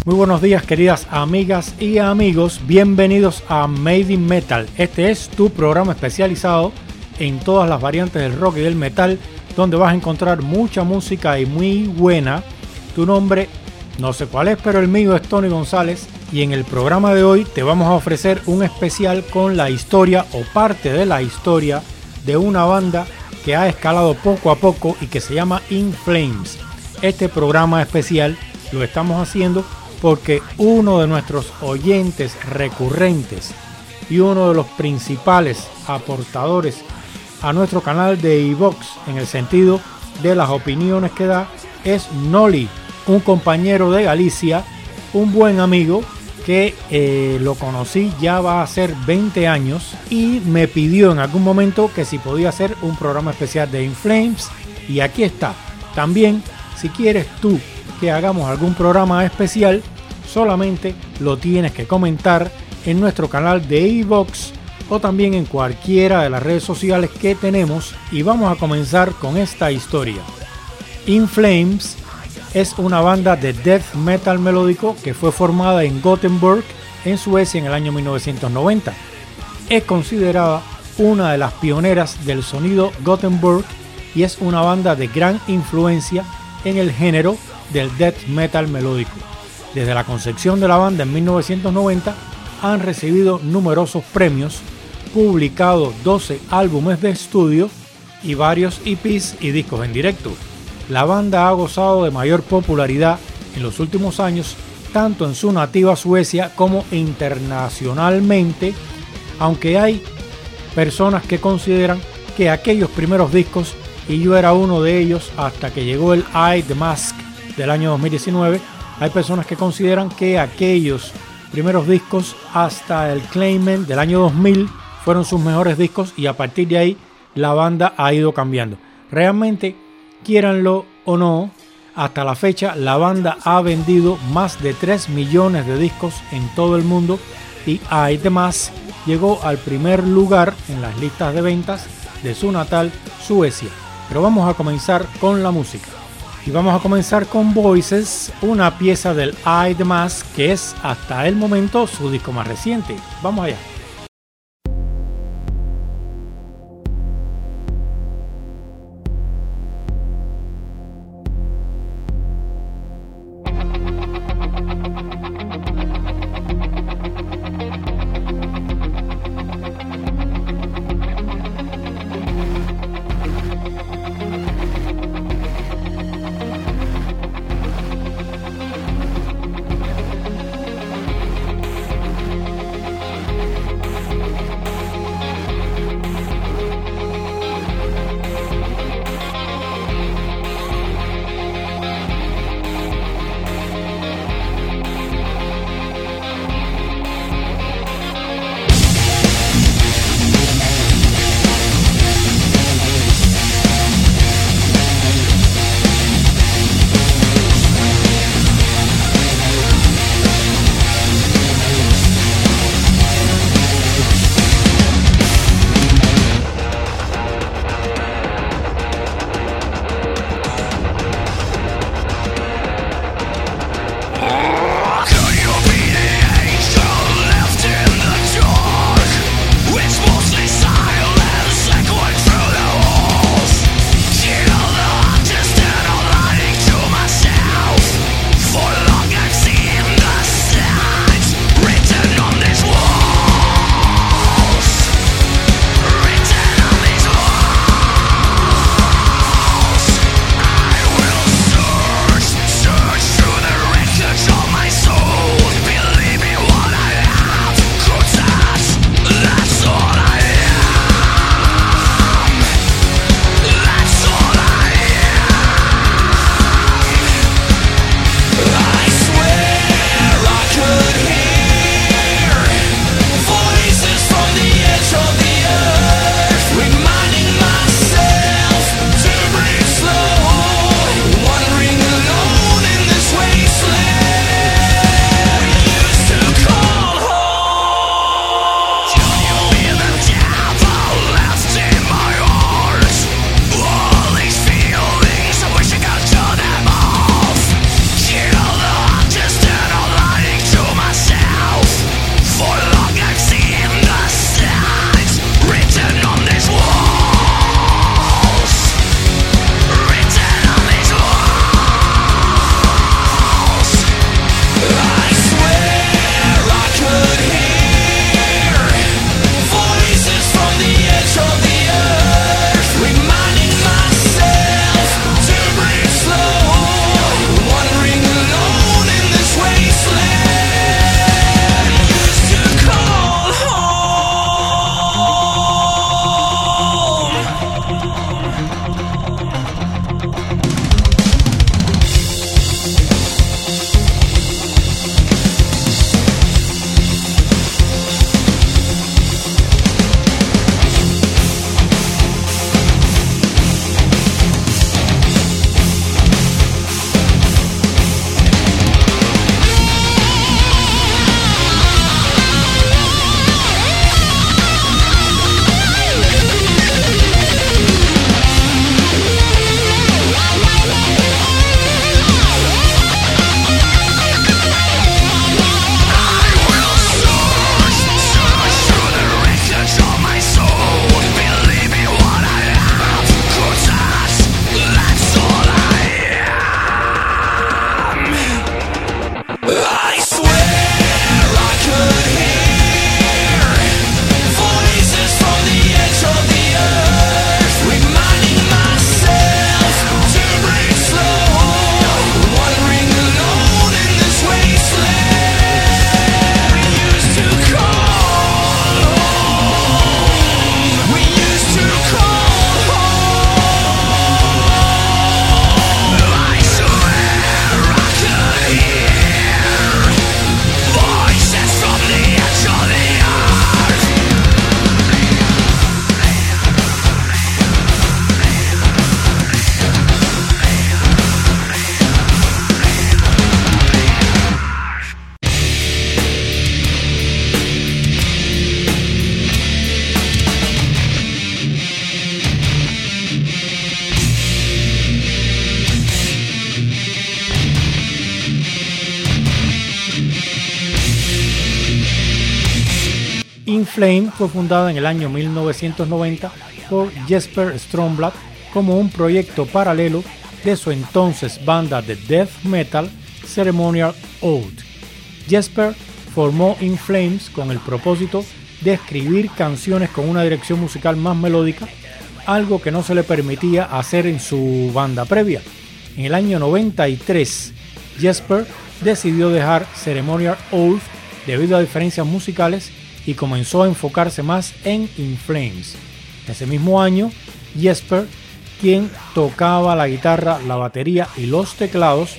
Muy buenos días, queridas amigas y amigos, bienvenidos a Made in Metal. Este es tu programa especializado en todas las variantes del rock y del metal, donde vas a encontrar mucha música y muy buena. Tu nombre no sé cuál es, pero el mío es Tony González, y en el programa de hoy te vamos a ofrecer un especial con la historia o parte de la historia de una banda que ha escalado poco a poco y que se llama In Flames. Este programa especial lo estamos haciendo porque uno de nuestros oyentes recurrentes y uno de los principales aportadores a nuestro canal de iVoox en el sentido de las opiniones que da es Noli, un compañero de Galicia, un buen amigo que lo conocí ya va a ser 20 años y me pidió en algún momento que si podía hacer un programa especial de In Flames, y aquí está. También, si quieres tú que hagamos algún programa especial, solamente lo tienes que comentar en nuestro canal de iVoox o también en cualquiera de las redes sociales que tenemos, y vamos a comenzar con esta historia. In Flames es una banda de death metal melódico que fue formada en Gothenburg, en Suecia, en el año 1990. Es considerada una de las pioneras del sonido Gothenburg y es una banda de gran influencia en el género del death metal melódico. Desde la concepción de la banda en 1990 han recibido numerosos premios, publicado 12 álbumes de estudio y varios EPs y discos en directo. La banda ha gozado de mayor popularidad en los últimos años, tanto en su nativa Suecia como internacionalmente, aunque hay personas que consideran que aquellos primeros discos, y yo era uno de ellos hasta que llegó el I, The Mask del año 2019, hay personas que consideran que aquellos primeros discos hasta el Claimant del año 2000 fueron sus mejores discos, y a partir de ahí la banda ha ido cambiando. Realmente, quieranlo o no, hasta la fecha la banda ha vendido más de 3 millones de discos en todo el mundo, y además llegó al primer lugar en las listas de ventas de su natal Suecia. Pero vamos a comenzar con la música. Y vamos a comenzar con Voices, una pieza del I, The Mask, que es hasta el momento su disco más reciente. Vamos allá. Flame fue fundada en el año 1990 por Jesper Strömblad como un proyecto paralelo de su entonces banda de death metal Ceremonial Oath. Jesper formó In Flames con el propósito de escribir canciones con una dirección musical más melódica, algo que no se le permitía hacer en su banda previa. En el año 93, Jesper decidió dejar Ceremonial Oath debido a diferencias musicales y comenzó a enfocarse más en In Flames. Ese mismo año, Jesper, quien tocaba la guitarra, la batería y los teclados,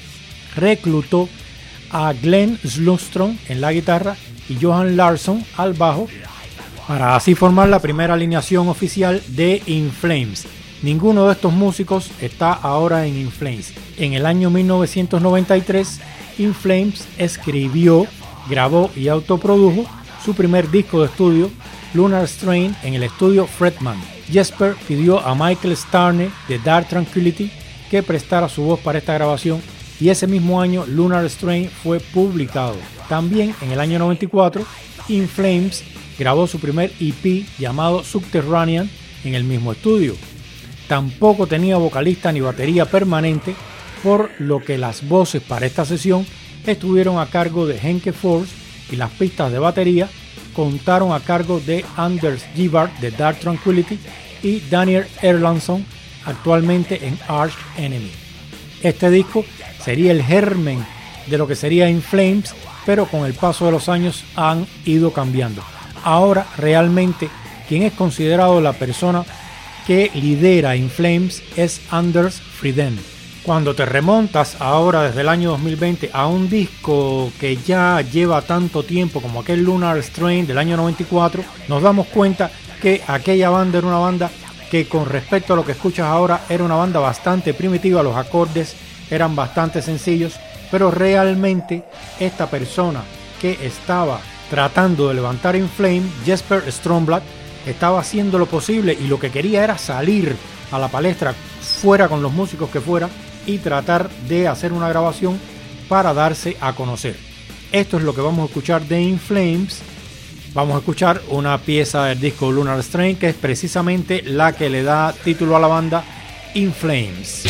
reclutó a Glenn Slundström en la guitarra y Johan Larsson al bajo para así formar la primera alineación oficial de In Flames. Ninguno de estos músicos está ahora en In Flames. En el año 1993, In Flames escribió, grabó y autoprodujo su primer disco de estudio, Lunar Strain, en el estudio Fredman. Jesper pidió a Michael Starne de Dark Tranquillity que prestara su voz para esta grabación y ese mismo año Lunar Strain fue publicado. También en el año 94, In Flames grabó su primer EP llamado Subterranean en el mismo estudio. Tampoco tenía vocalista ni batería permanente, por lo que las voces para esta sesión estuvieron a cargo de Henke Force y las pistas de batería contaron a cargo de Anders Givard de Dark Tranquillity y Daniel Erlandsson, actualmente en Arch Enemy. Este disco sería el germen de lo que sería In Flames, pero con el paso de los años han ido cambiando. Ahora realmente quien es considerado la persona que lidera In Flames es Anders Fridén. Cuando te remontas ahora desde el año 2020 a un disco que ya lleva tanto tiempo como aquel Lunar Strain del año 94, nos damos cuenta que aquella banda era una banda que con respecto a lo que escuchas ahora era una banda bastante primitiva, los acordes eran bastante sencillos, pero realmente esta persona que estaba tratando de levantar In Flame, Jesper Strömblad, estaba haciendo lo posible y lo que quería era salir a la palestra, fuera con los músicos que fuera, y tratar de hacer una grabación para darse a conocer. Esto es lo que vamos a escuchar de In Flames. Vamos a escuchar una pieza del disco Lunar Strain, que es precisamente la que le da título a la banda, In Flames.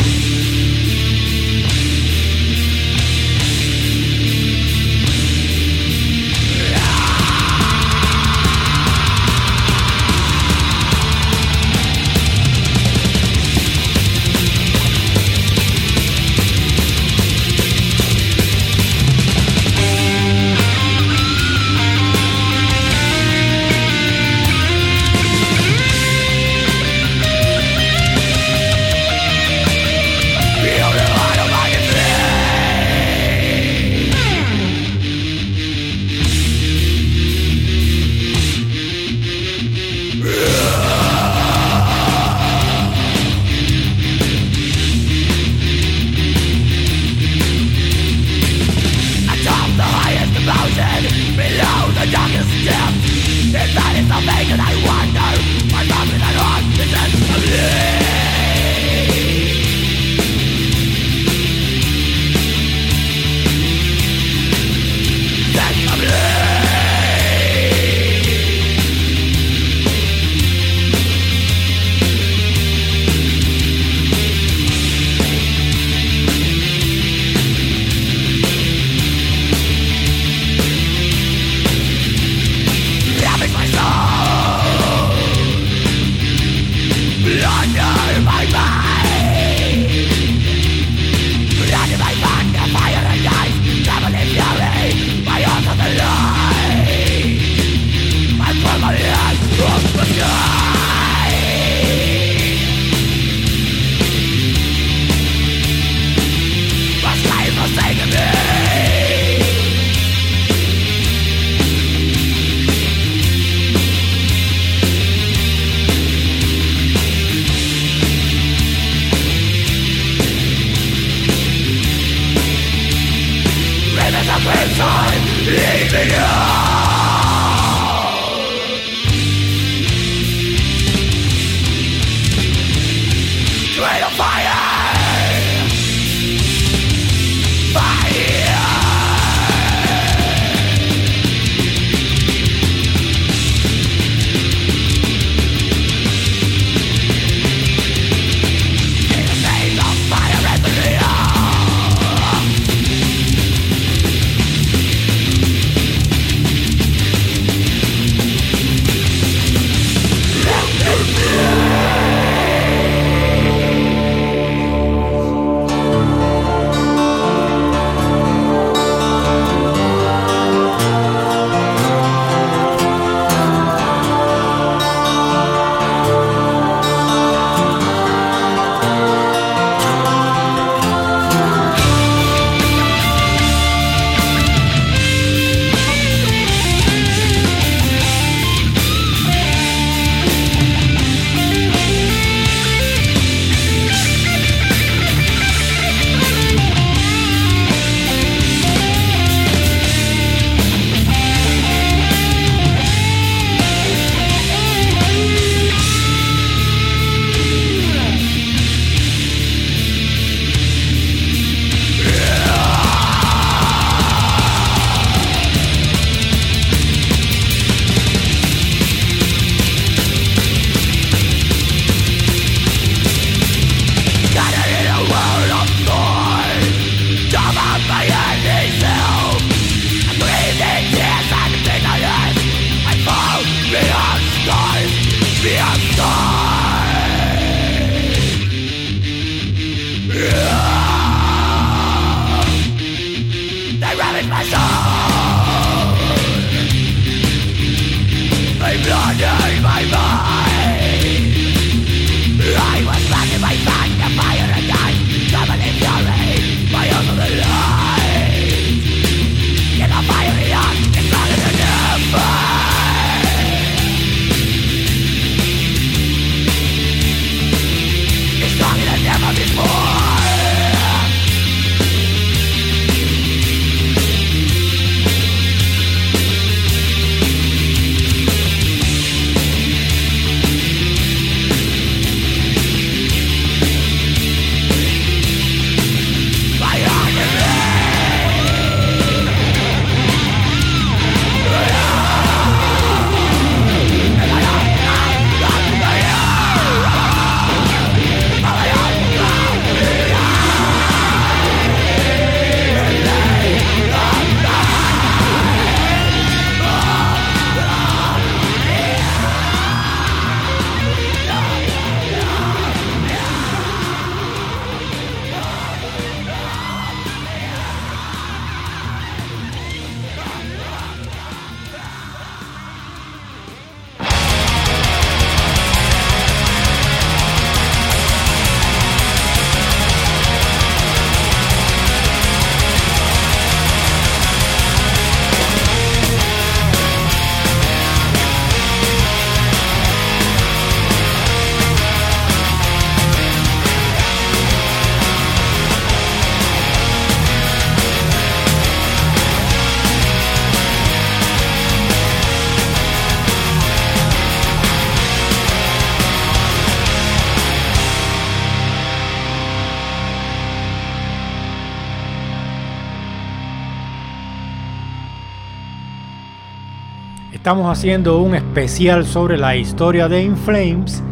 Estamos haciendo un especial sobre la historia de In Flames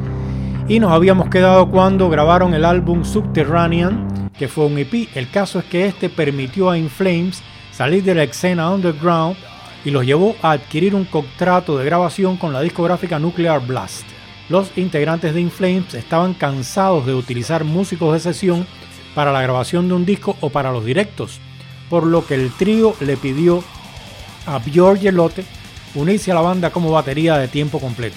y nos habíamos quedado cuando grabaron el álbum Subterranean, que fue un EP. El caso es que este permitió a In Flames salir de la escena underground y los llevó a adquirir un contrato de grabación con la discográfica Nuclear Blast. Los integrantes de In Flames estaban cansados de utilizar músicos de sesión para la grabación de un disco o para los directos, por lo que el trío le pidió a Björn Gelotte unirse a la banda como batería de tiempo completo.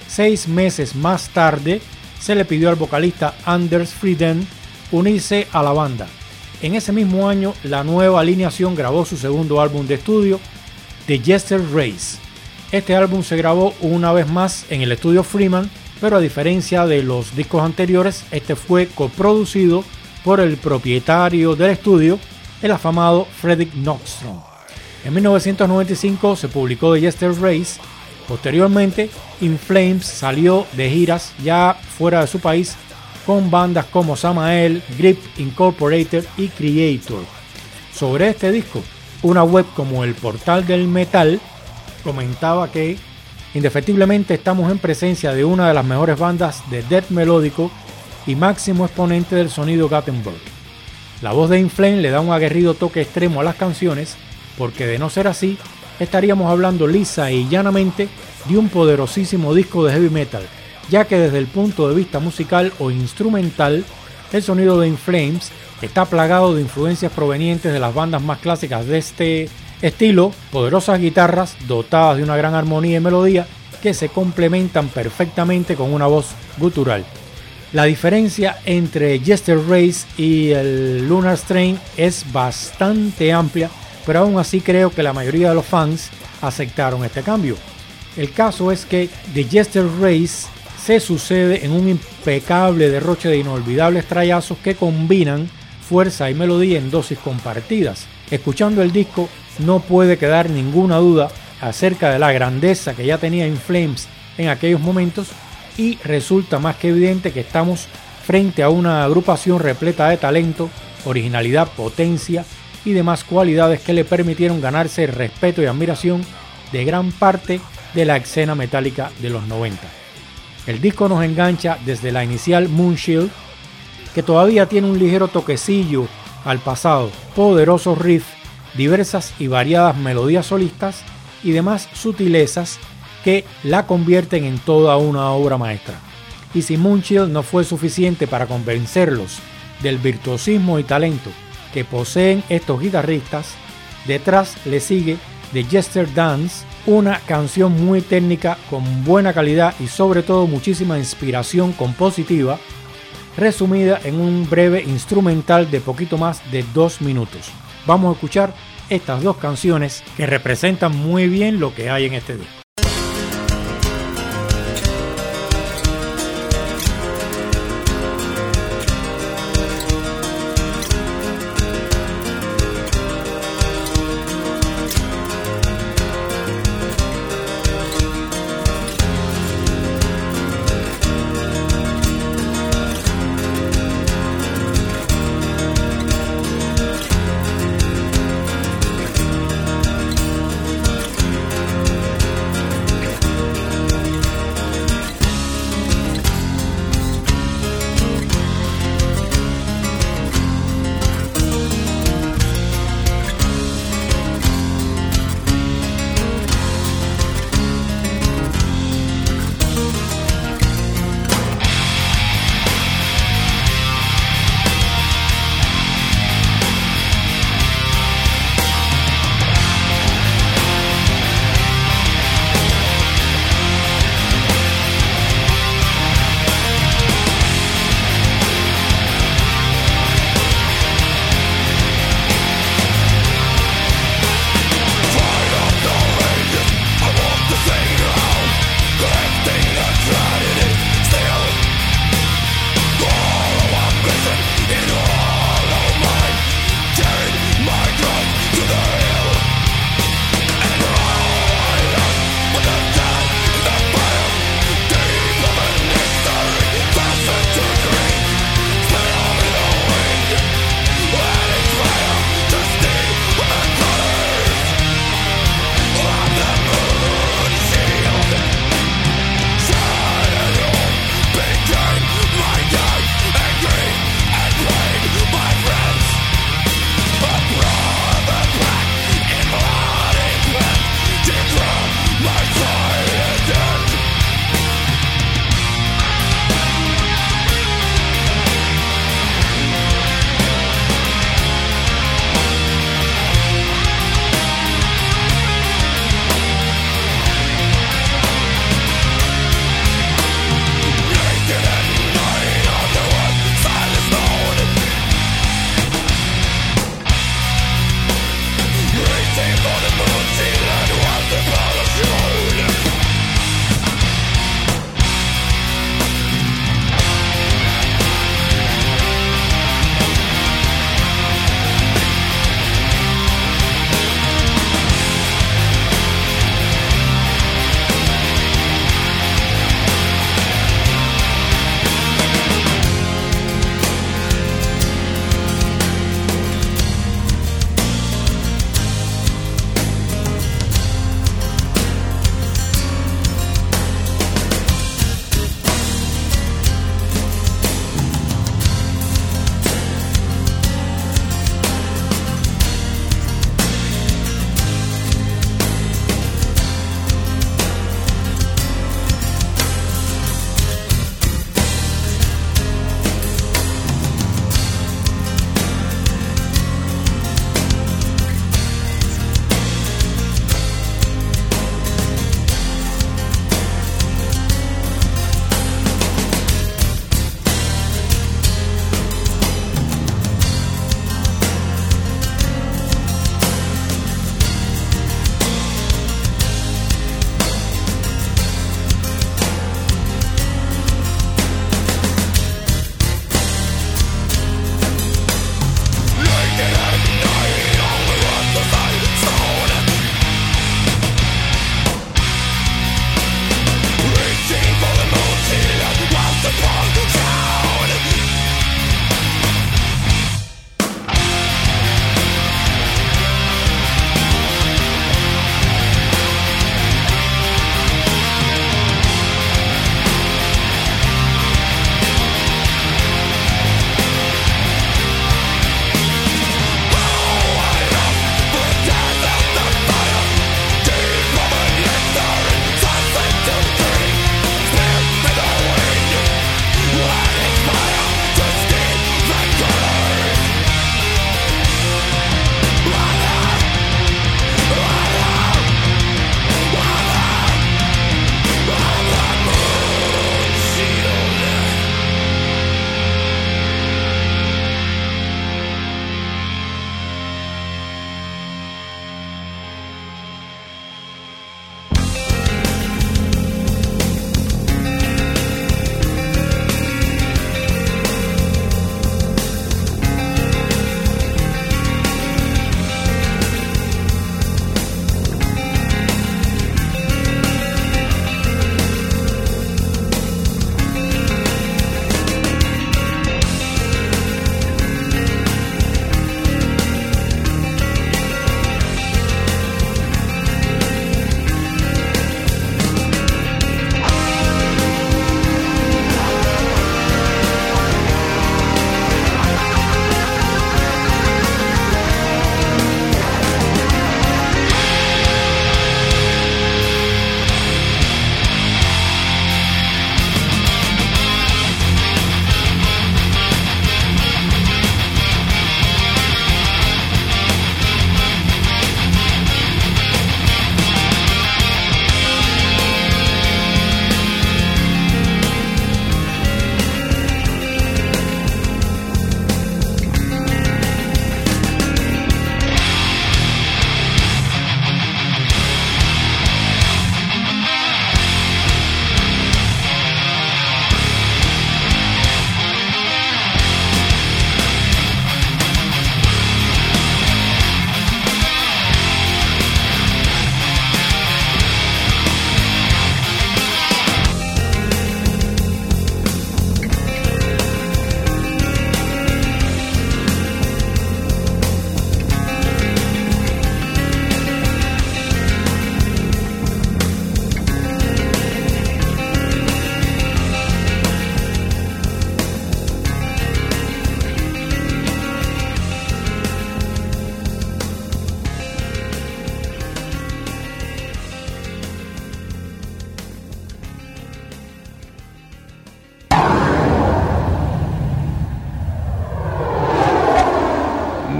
6 meses más tarde se le pidió al vocalista Anders Fridén unirse a la banda. En ese mismo año, la nueva alineación grabó su segundo álbum de estudio, The Jester Race. Este álbum se grabó una vez más en el estudio Freeman, pero a diferencia de los discos anteriores, este fue coproducido por el propietario del estudio, el afamado Fredrik Nordström. En 1995 se publicó The Jester Race. Posteriormente, In Flames salió de giras ya fuera de su país con bandas como Samael, Grip Incorporated y Creator. Sobre este disco, una web como el Portal del Metal comentaba que indefectiblemente estamos en presencia de una de las mejores bandas de death melódico y máximo exponente del sonido Gothenburg. La voz de In Flames le da un aguerrido toque extremo a las canciones, porque de no ser así, estaríamos hablando lisa y llanamente de un poderosísimo disco de heavy metal, ya que desde el punto de vista musical o instrumental, el sonido de In Flames está plagado de influencias provenientes de las bandas más clásicas de este estilo, poderosas guitarras dotadas de una gran armonía y melodía que se complementan perfectamente con una voz gutural. La diferencia entre Jester Race y el Lunar Strain es bastante amplia, pero aún así creo que la mayoría de los fans aceptaron este cambio. El caso es que The Jester Race se sucede en un impecable derroche de inolvidables trallazos que combinan fuerza y melodía en dosis compartidas. Escuchando el disco no puede quedar ninguna duda acerca de la grandeza que ya tenía In Flames en aquellos momentos, y resulta más que evidente que estamos frente a una agrupación repleta de talento, originalidad, potencia y demás cualidades que le permitieron ganarse el respeto y admiración de gran parte de la escena metálica de los 90. El disco nos engancha desde la inicial Moonshield, que todavía tiene un ligero toquecillo al pasado, poderosos riffs, diversas y variadas melodías solistas y demás sutilezas que la convierten en toda una obra maestra. Y si Moonshield no fue suficiente para convencerlos del virtuosismo y talento que poseen estos guitarristas, detrás le sigue The Jester Dance, una canción muy técnica con buena calidad y sobre todo muchísima inspiración compositiva, resumida en un breve instrumental de poquito más de 2 minutos. Vamos a escuchar estas dos canciones que representan muy bien lo que hay en este disco.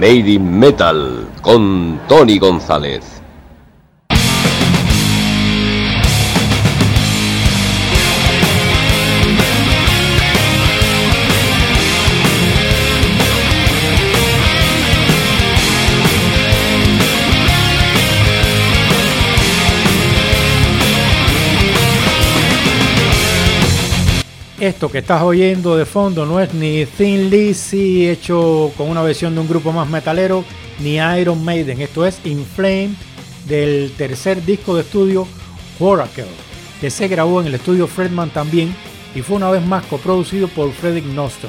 Made in Metal con Tony González. Esto que estás oyendo de fondo no es ni Thin Lizzy hecho con una versión de un grupo más metalero, ni Iron Maiden. Esto es In Flames del tercer disco de estudio Oracle, que se grabó en el estudio Fredman también y fue una vez más coproducido por Fredrik Nordström.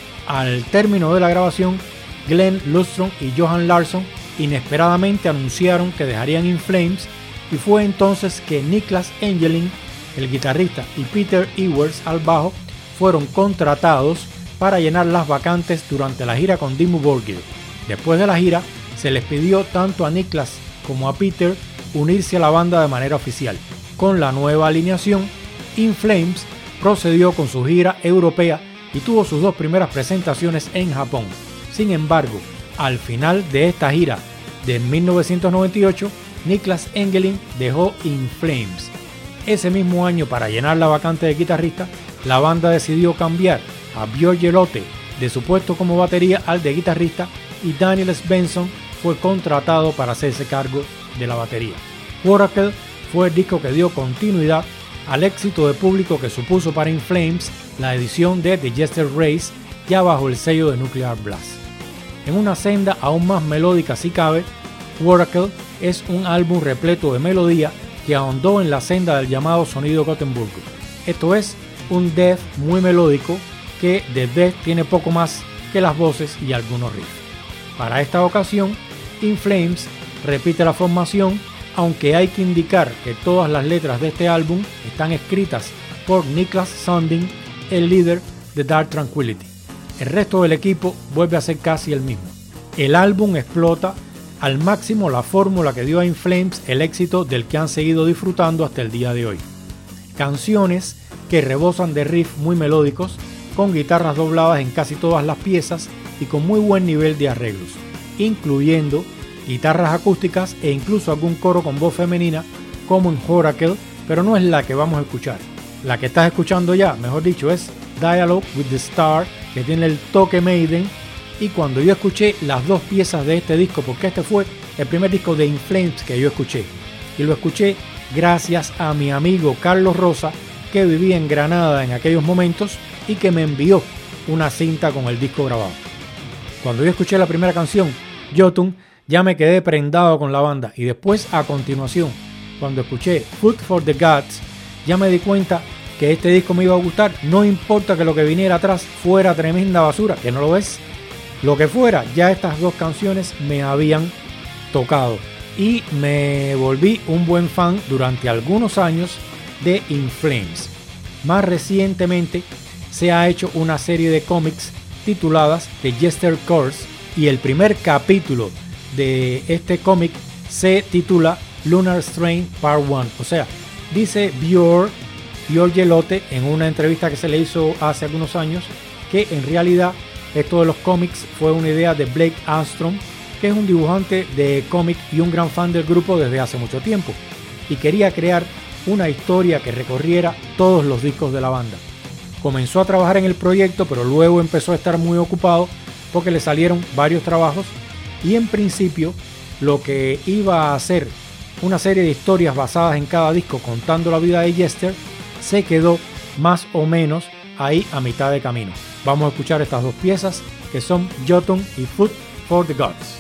Al término de la grabación, Glenn Lundstrom y Johan Larsson inesperadamente anunciaron que dejarían In Flames y fue entonces que Niklas Engelin, el guitarrista, y Peter Ewers al bajo fueron contratados para llenar las vacantes durante la gira con Dimmu Borgir. Después de la gira, se les pidió tanto a Niklas como a Peter unirse a la banda de manera oficial. Con la nueva alineación, In Flames procedió con su gira europea y tuvo sus dos primeras presentaciones en Japón. Sin embargo, al final de esta gira de 1998, Niklas Engelin dejó In Flames. Ese mismo año, para llenar la vacante de guitarrista, la banda decidió cambiar a Björn Gelotte de su puesto como batería al de guitarrista y Daniel Svensson fue contratado para hacerse cargo de la batería. Oracle fue el disco que dio continuidad al éxito de público que supuso para In Flames la edición de The Jester Race, ya bajo el sello de Nuclear Blast. En una senda aún más melódica si cabe, Oracle es un álbum repleto de melodía que ahondó en la senda del llamado sonido Gothenburg. Esto es un death muy melódico que de death tiene poco más que las voces y algunos riffs. Para esta ocasión, In Flames repite la formación, aunque hay que indicar que todas las letras de este álbum están escritas por Niklas Sundin, el líder de Dark Tranquillity. El resto del equipo vuelve a ser casi el mismo. El álbum explota al máximo la fórmula que dio a In Flames el éxito del que han seguido disfrutando hasta el día de hoy. Canciones que rebosan de riffs muy melódicos, con guitarras dobladas en casi todas las piezas y con muy buen nivel de arreglos, incluyendo guitarras acústicas e incluso algún coro con voz femenina como en Oracle, pero no es la que vamos a escuchar. La que estás escuchando ya, mejor dicho, es Dialogue with the Star, que tiene el toque Maiden. Y cuando yo escuché las dos piezas de este disco, porque este fue el primer disco de In Flames que yo escuché, y lo escuché gracias a mi amigo Carlos Rosa, que vivía en Granada en aquellos momentos y que me envió una cinta con el disco grabado. Cuando yo escuché la primera canción, Jotun, ya me quedé prendado con la banda, y después a continuación, cuando escuché Food for the Gods, ya me di cuenta que este disco me iba a gustar, no importa que lo que viniera atrás fuera tremenda basura, que no lo es. Lo que fuera, ya estas dos canciones me habían tocado y me volví un buen fan durante algunos años de In Flames. Más recientemente se ha hecho una serie de cómics tituladas The Jester Curse y el primer capítulo de este cómic se titula Lunar Strain Part 1. O sea, dice Björn Gelotte en una entrevista que se le hizo hace algunos años que en realidad esto de los cómics fue una idea de Blake Armstrong, que es un dibujante de cómic y un gran fan del grupo desde hace mucho tiempo, y quería crear una historia que recorriera todos los discos de la banda. Comenzó a trabajar en el proyecto, pero luego empezó a estar muy ocupado porque le salieron varios trabajos y en principio lo que iba a hacer una serie de historias basadas en cada disco contando la vida de Jester se quedó más o menos ahí a mitad de camino. Vamos a escuchar estas dos piezas que son Jotun y Food for the Gods.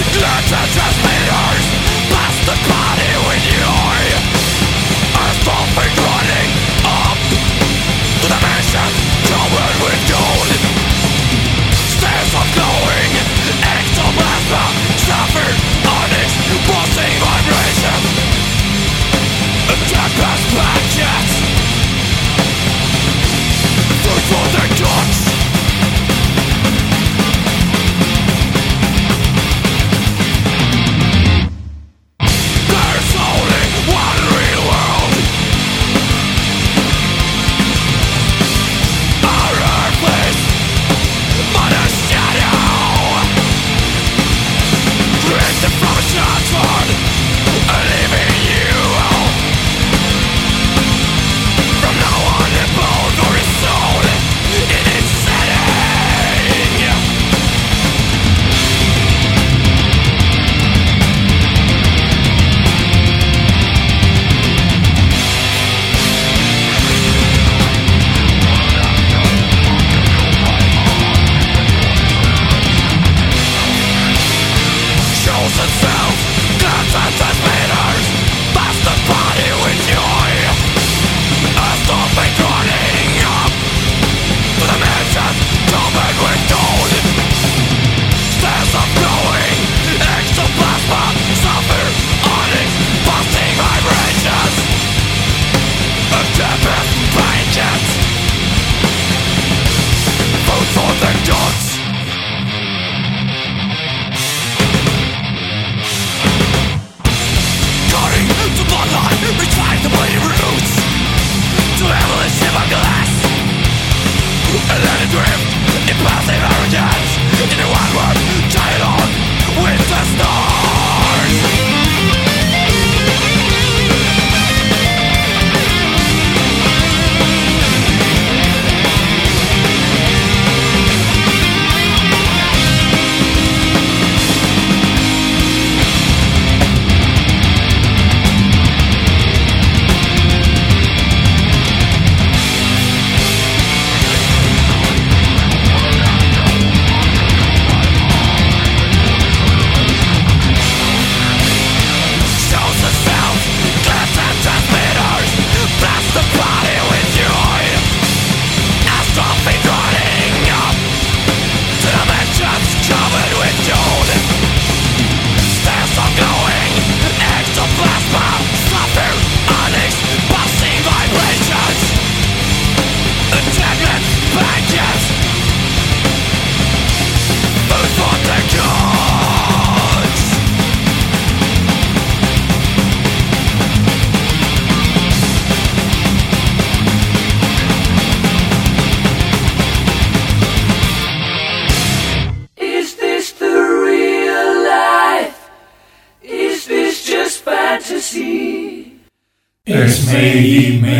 Es Made in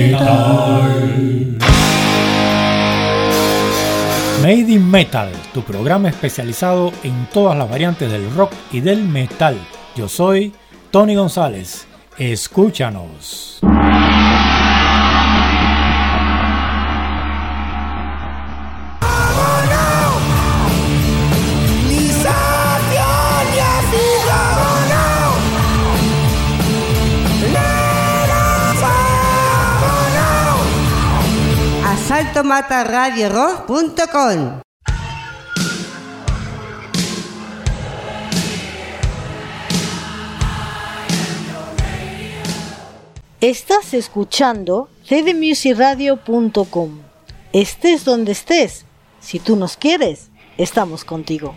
Metal. Made in Metal, tu programa especializado en todas las variantes del rock y del metal. Yo soy Tony González. Escúchanos. saltomataradiorock.com. Estás escuchando cdmusicradio.com. Estés donde estés, si tú nos quieres, estamos contigo.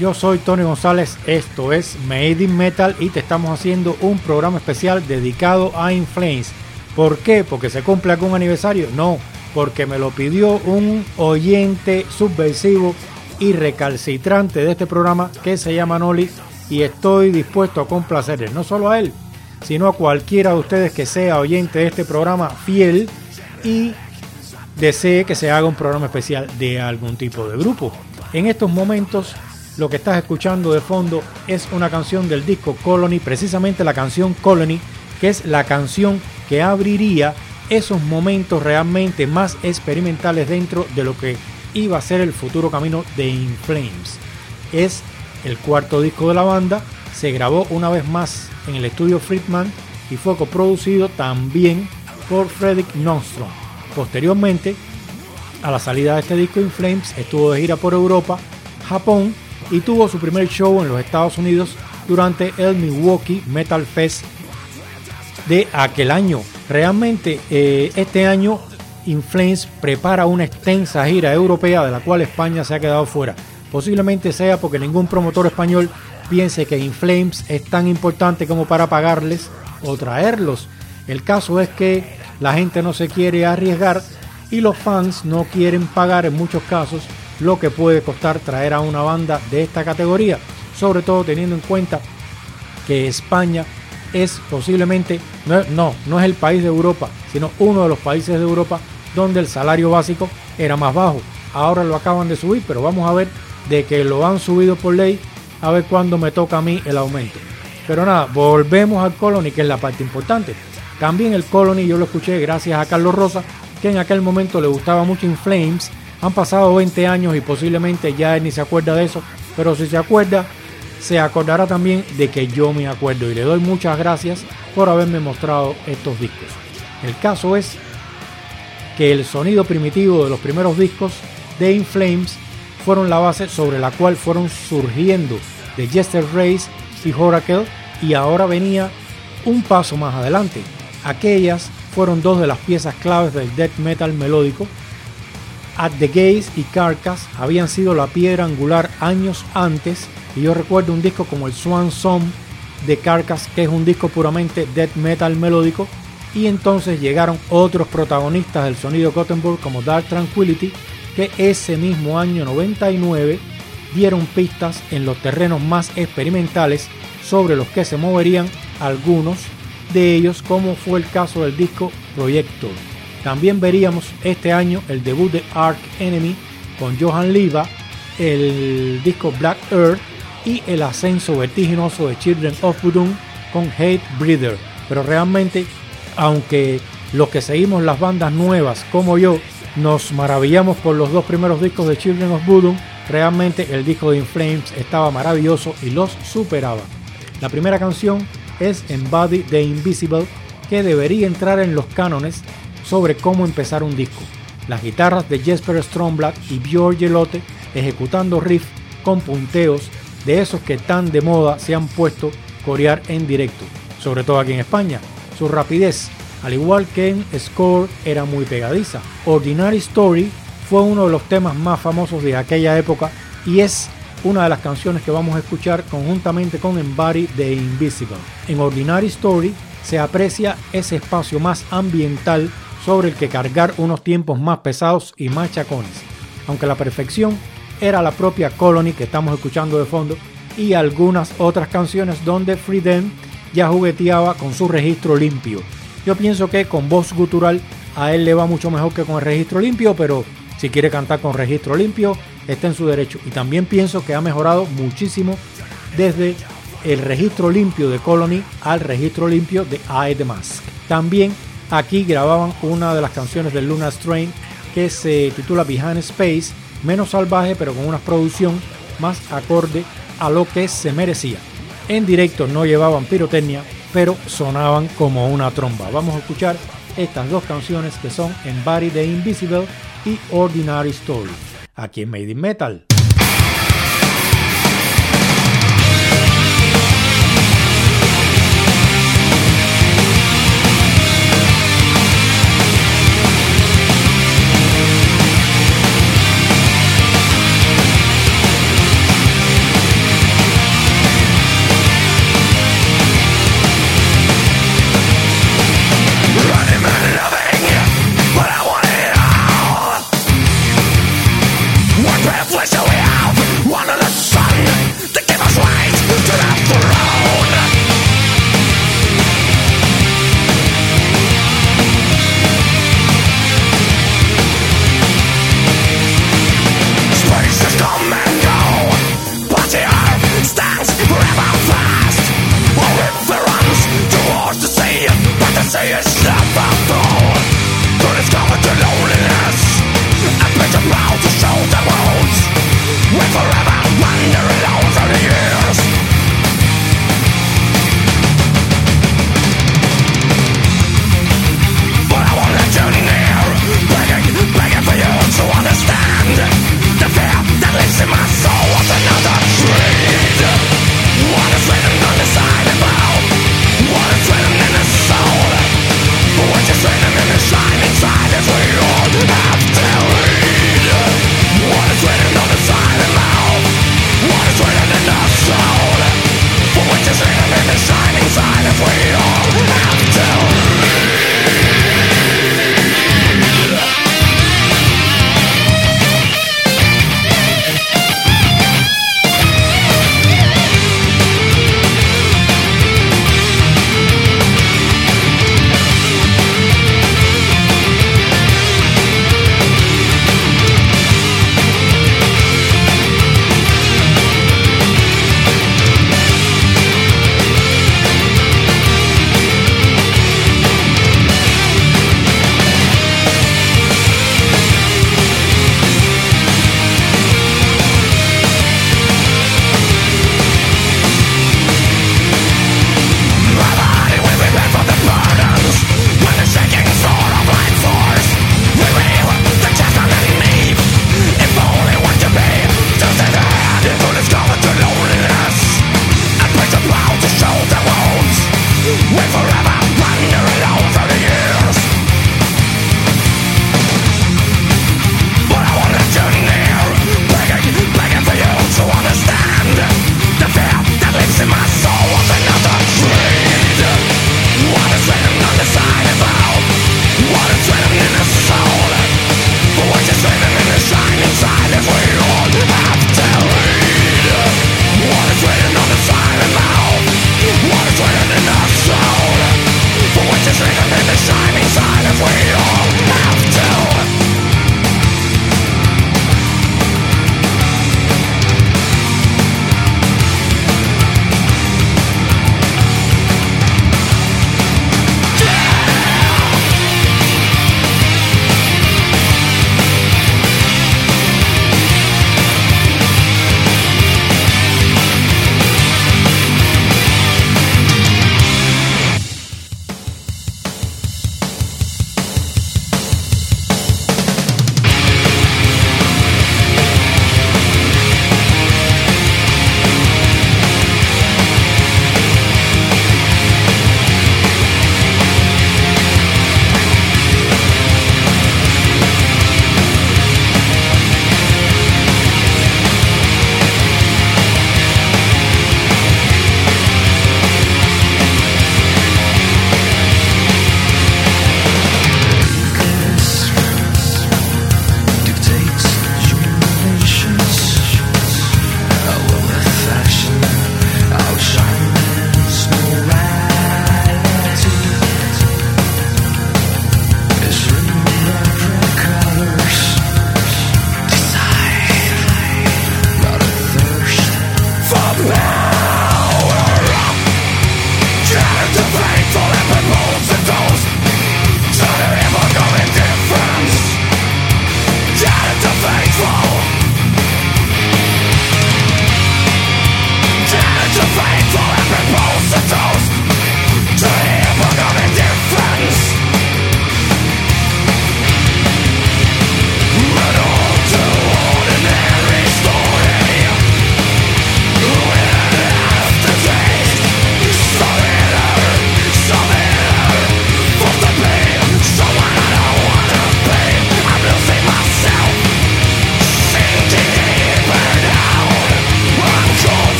Yo soy Tony González, esto es Made in Metal y te estamos haciendo un programa especial dedicado a In Flames. ¿Por qué? ¿Porque se cumple algún aniversario? No, porque me lo pidió un oyente subversivo y recalcitrante de este programa que se llama Noli, y estoy dispuesto a complacerle no solo a él, sino a cualquiera de ustedes que sea oyente de este programa fiel y desee que se haga un programa especial de algún tipo de grupo. En estos momentos lo que estás escuchando de fondo es una canción del disco Colony, precisamente la canción Colony, que es la canción que abriría esos momentos realmente más experimentales dentro de lo que iba a ser el futuro camino de In Flames. Es el cuarto disco de la banda, se grabó una vez más en el estudio Friedman y fue coproducido también por Fredrik Nordström. Posteriormente, a la salida de este disco, In Flames estuvo de gira por Europa, Japón y tuvo su primer show en los Estados Unidos durante el Milwaukee Metal Fest de aquel año. Realmente este año In Flames prepara una extensa gira europea de la cual España se ha quedado fuera. Posiblemente sea porque ningún promotor español piense que In Flames es tan importante como para pagarles o traerlos. El caso es que la gente no se quiere arriesgar y los fans no quieren pagar en muchos casos lo que puede costar traer a una banda de esta categoría, sobre todo teniendo en cuenta que España es posiblemente, no es el país de Europa, sino uno de los países de Europa donde el salario básico era más bajo. Ahora lo acaban de subir, pero vamos a ver, de que lo han subido por ley, a ver cuándo me toca a mí el aumento. Pero nada, volvemos al Colony, que es la parte importante. También el Colony yo lo escuché gracias a Carlos Rosa, que en aquel momento le gustaba mucho In Flames. Han pasado 20 años y posiblemente ya él ni se acuerda de eso, pero si se acuerda, se acordará también de que yo me acuerdo, y le doy muchas gracias por haberme mostrado estos discos. El caso es que el sonido primitivo de los primeros discos de In Flames fueron la base sobre la cual fueron surgiendo The Jester Race y Oracle, y ahora venía un paso más adelante. Aquellas fueron dos de las piezas claves del death metal melódico. At the Gates y Carcass habían sido la piedra angular años antes, y yo recuerdo un disco como el Swan Song de Carcass, que es un disco puramente death metal melódico, y entonces llegaron otros protagonistas del sonido Gothenburg como Dark Tranquillity, que ese mismo año 99 dieron pistas en los terrenos más experimentales sobre los que se moverían algunos de ellos, como fue el caso del disco Projector. También veríamos este año el debut de Arch Enemy con Johan Liva, el disco Black Earth y el ascenso vertiginoso de Children of Bodom con Hate Breeder. Pero realmente, aunque los que seguimos las bandas nuevas como yo nos maravillamos por los dos primeros discos de Children of Bodom, realmente el disco de In Flames estaba maravilloso y los superaba. La primera canción es Embody the Invisible, que debería entrar en los cánones sobre cómo empezar un disco. Las guitarras de Jesper Stromblad y Björn Gelotte ejecutando riff con punteos de esos que tan de moda se han puesto corear en directo, sobre todo aquí en España. Su rapidez, al igual que en Score, era muy pegadiza. Ordinary Story fue uno de los temas más famosos de aquella época y es una de las canciones que vamos a escuchar conjuntamente con Embody the Invisible. En Ordinary Story se aprecia ese espacio más ambiental sobre el que cargar unos tiempos más pesados y machacones, aunque la perfección era la propia Colony que estamos escuchando de fondo, y algunas otras canciones donde Frieden ya jugueteaba con su registro limpio. Yo pienso que con voz gutural a él le va mucho mejor que con el registro limpio, pero si quiere cantar con registro limpio está en su derecho. Y también pienso que ha mejorado muchísimo desde el registro limpio de Colony al registro limpio de I The Mask. También aquí grababan una de las canciones de Lunar Strain que se titula Behind Space, menos salvaje pero con una producción más acorde a lo que se merecía. En directo no llevaban pirotecnia, pero sonaban como una tromba. Vamos a escuchar estas dos canciones que son Embody the Invisible y Ordinary Story, aquí en Made in Metal.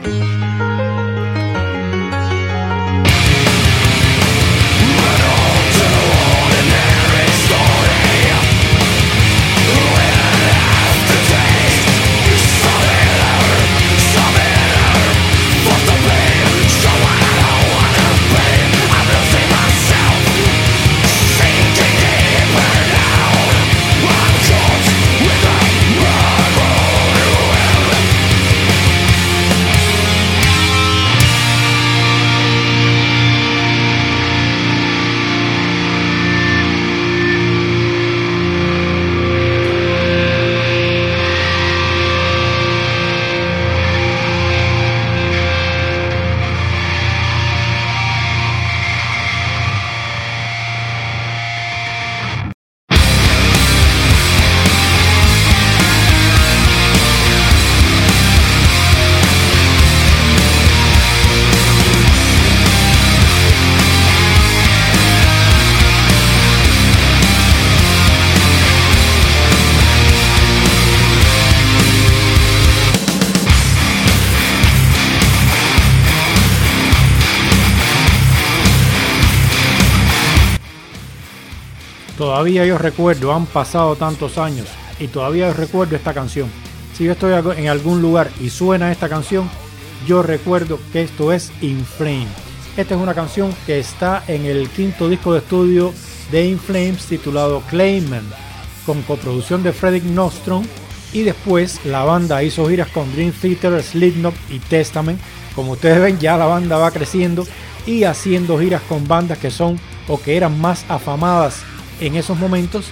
Todavía yo recuerdo, han pasado tantos años y todavía yo recuerdo esta canción. Si yo estoy en algún lugar y suena esta canción, yo recuerdo que esto es In Flames. Esta es una canción que está en el quinto disco de estudio de In Flames titulado Clayman, con coproducción de Fredrik Nordström, y después la banda hizo giras con Dream Theater, Slipknot y Testament. Como ustedes ven, ya la banda va creciendo y haciendo giras con bandas que son o que eran más afamadas en esos momentos.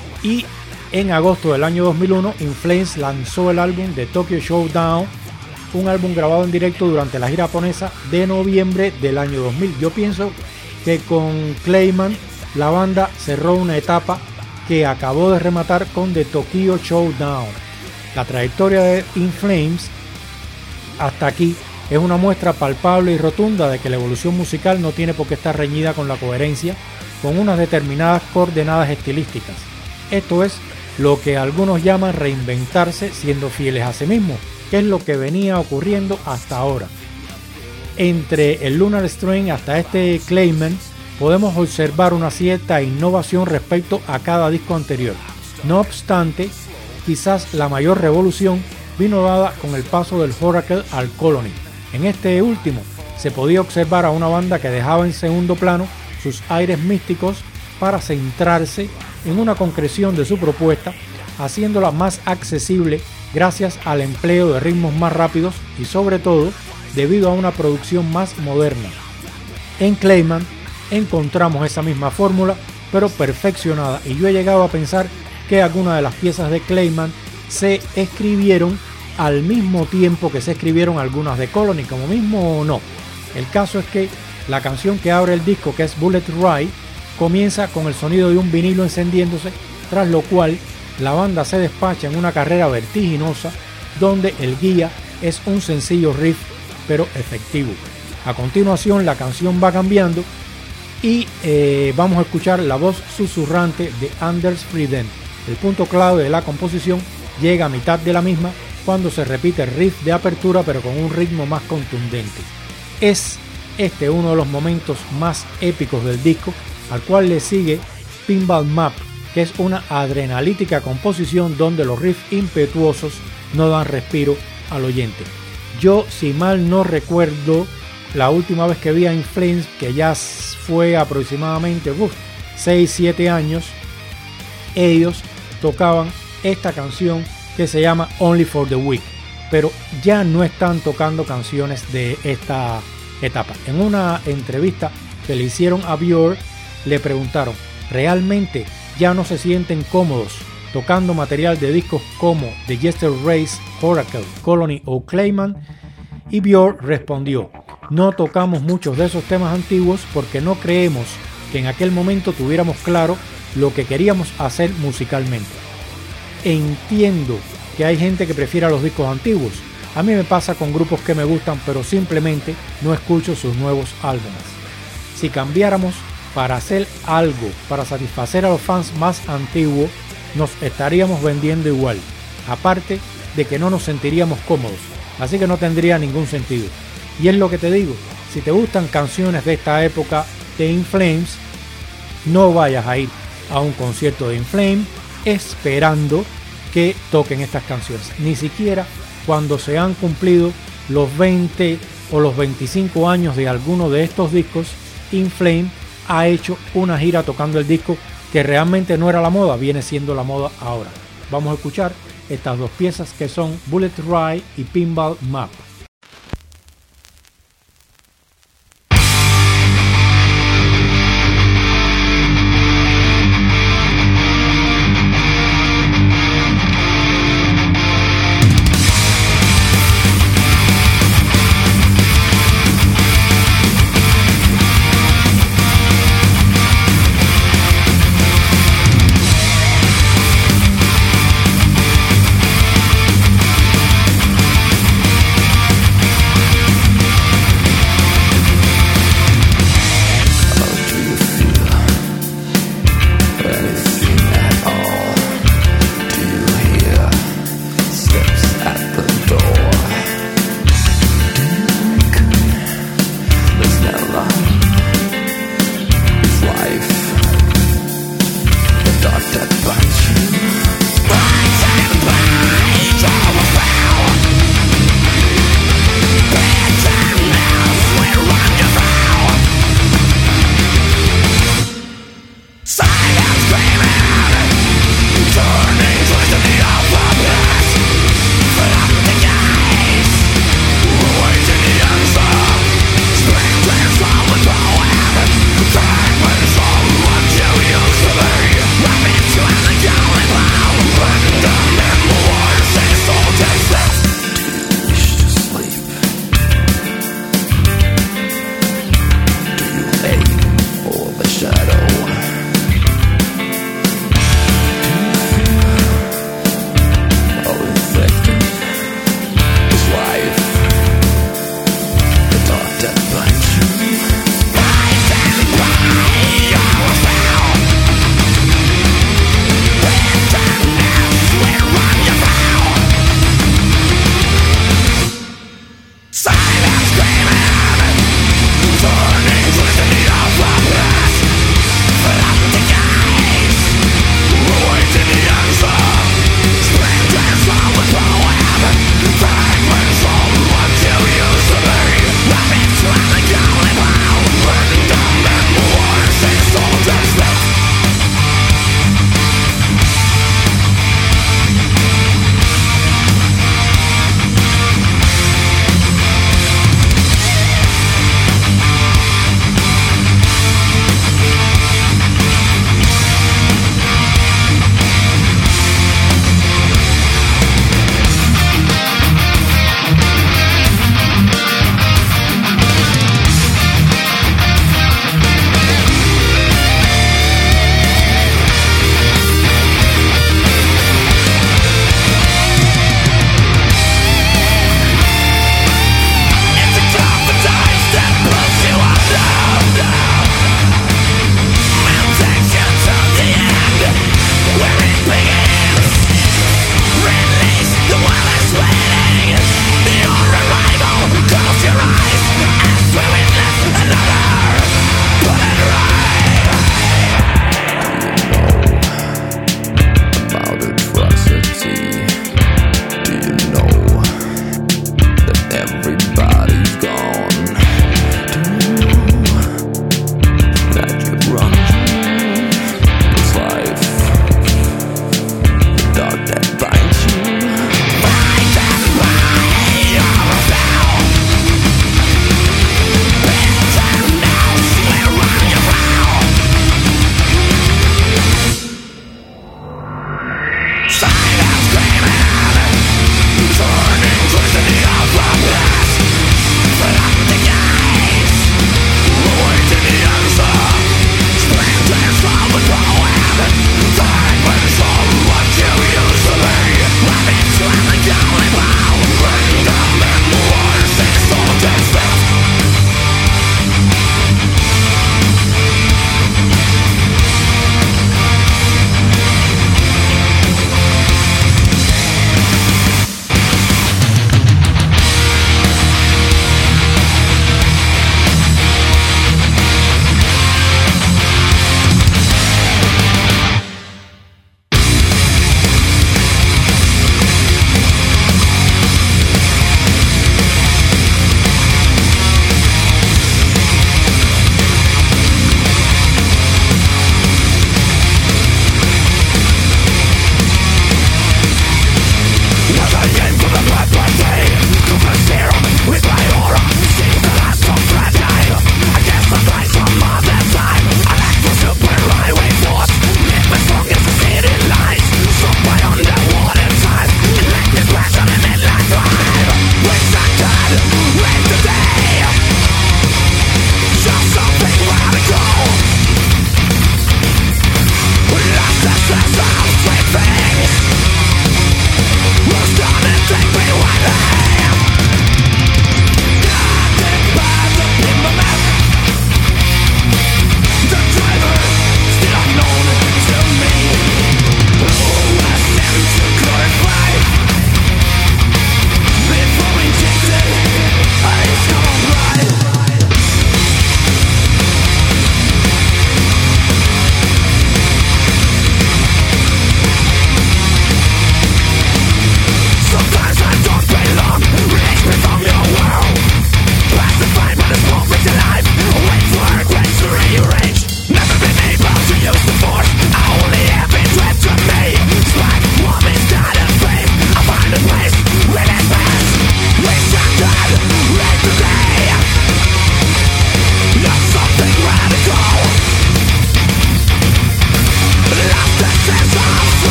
Y en agosto del año 2001 In Flames lanzó el álbum The Tokyo Showdown, un álbum grabado en directo durante la gira japonesa de noviembre del año 2000. Yo pienso que con Clayman la banda cerró una etapa que acabó de rematar con The Tokyo Showdown. La trayectoria de In Flames hasta aquí es una muestra palpable y rotunda de que la evolución musical no tiene por qué estar reñida con la coherencia, con unas determinadas coordenadas estilísticas. Esto es lo que algunos llaman reinventarse siendo fieles a sí mismos, que es lo que venía ocurriendo hasta ahora. Entre el Lunar Strain hasta este Clayman podemos observar una cierta innovación respecto a cada disco anterior. No obstante, quizás la mayor revolución vino dada con el paso del Oracle al Colony. En este último se podía observar a una banda que dejaba en segundo plano sus aires místicos para centrarse en una concreción de su propuesta, haciéndola más accesible gracias al empleo de ritmos más rápidos y sobre todo debido a una producción más moderna. En Clayman encontramos esa misma fórmula pero perfeccionada, y yo he llegado a pensar que algunas de las piezas de Clayman se escribieron al mismo tiempo que se escribieron algunas de Colony, como mismo o no. El caso es que la canción que abre el disco, que es Bullet Ride, comienza con el sonido de un vinilo encendiéndose, tras lo cual la banda se despacha en una carrera vertiginosa donde el guía es un sencillo riff pero efectivo. A continuación la canción va cambiando y vamos a escuchar la voz susurrante de Anders Fridén. El punto clave de la composición llega a mitad de la misma, cuando se repite el riff de apertura pero con un ritmo más contundente. Es este uno de los momentos más épicos del disco, al cual le sigue Pinball Map, que es una adrenalítica composición donde los riffs impetuosos no dan respiro al oyente. Yo, si mal no recuerdo, la última vez que vi a In Flames, que ya fue aproximadamente 6-7 años, ellos tocaban esta canción que se llama Only for the Weak, pero ya no están tocando canciones de esta etapa. En una entrevista que le hicieron a Björk, le preguntaron, ¿realmente ya no se sienten cómodos tocando material de discos como The Jester Race, Oracle, Colony o Clayman? Y Björk respondió, no tocamos muchos de esos temas antiguos porque no creemos que en aquel momento tuviéramos claro lo que queríamos hacer musicalmente. Entiendo que hay gente que prefiera los discos antiguos. A mí me pasa con grupos que me gustan, pero simplemente no escucho sus nuevos álbumes. Si cambiáramos para hacer algo para satisfacer a los fans más antiguos, nos estaríamos vendiendo igual. Aparte de que no nos sentiríamos cómodos. Así que no tendría ningún sentido. Y es lo que te digo, si te gustan canciones de esta época de In Flames, no vayas a ir a un concierto de In Flames esperando que toquen estas canciones. Ni siquiera cuando se han cumplido los 20 o los 25 años de alguno de estos discos, In Flames ha hecho una gira tocando el disco que realmente no era la moda, viene siendo la moda ahora. Vamos a escuchar estas dos piezas que son Bullet Ride y Pinball Map.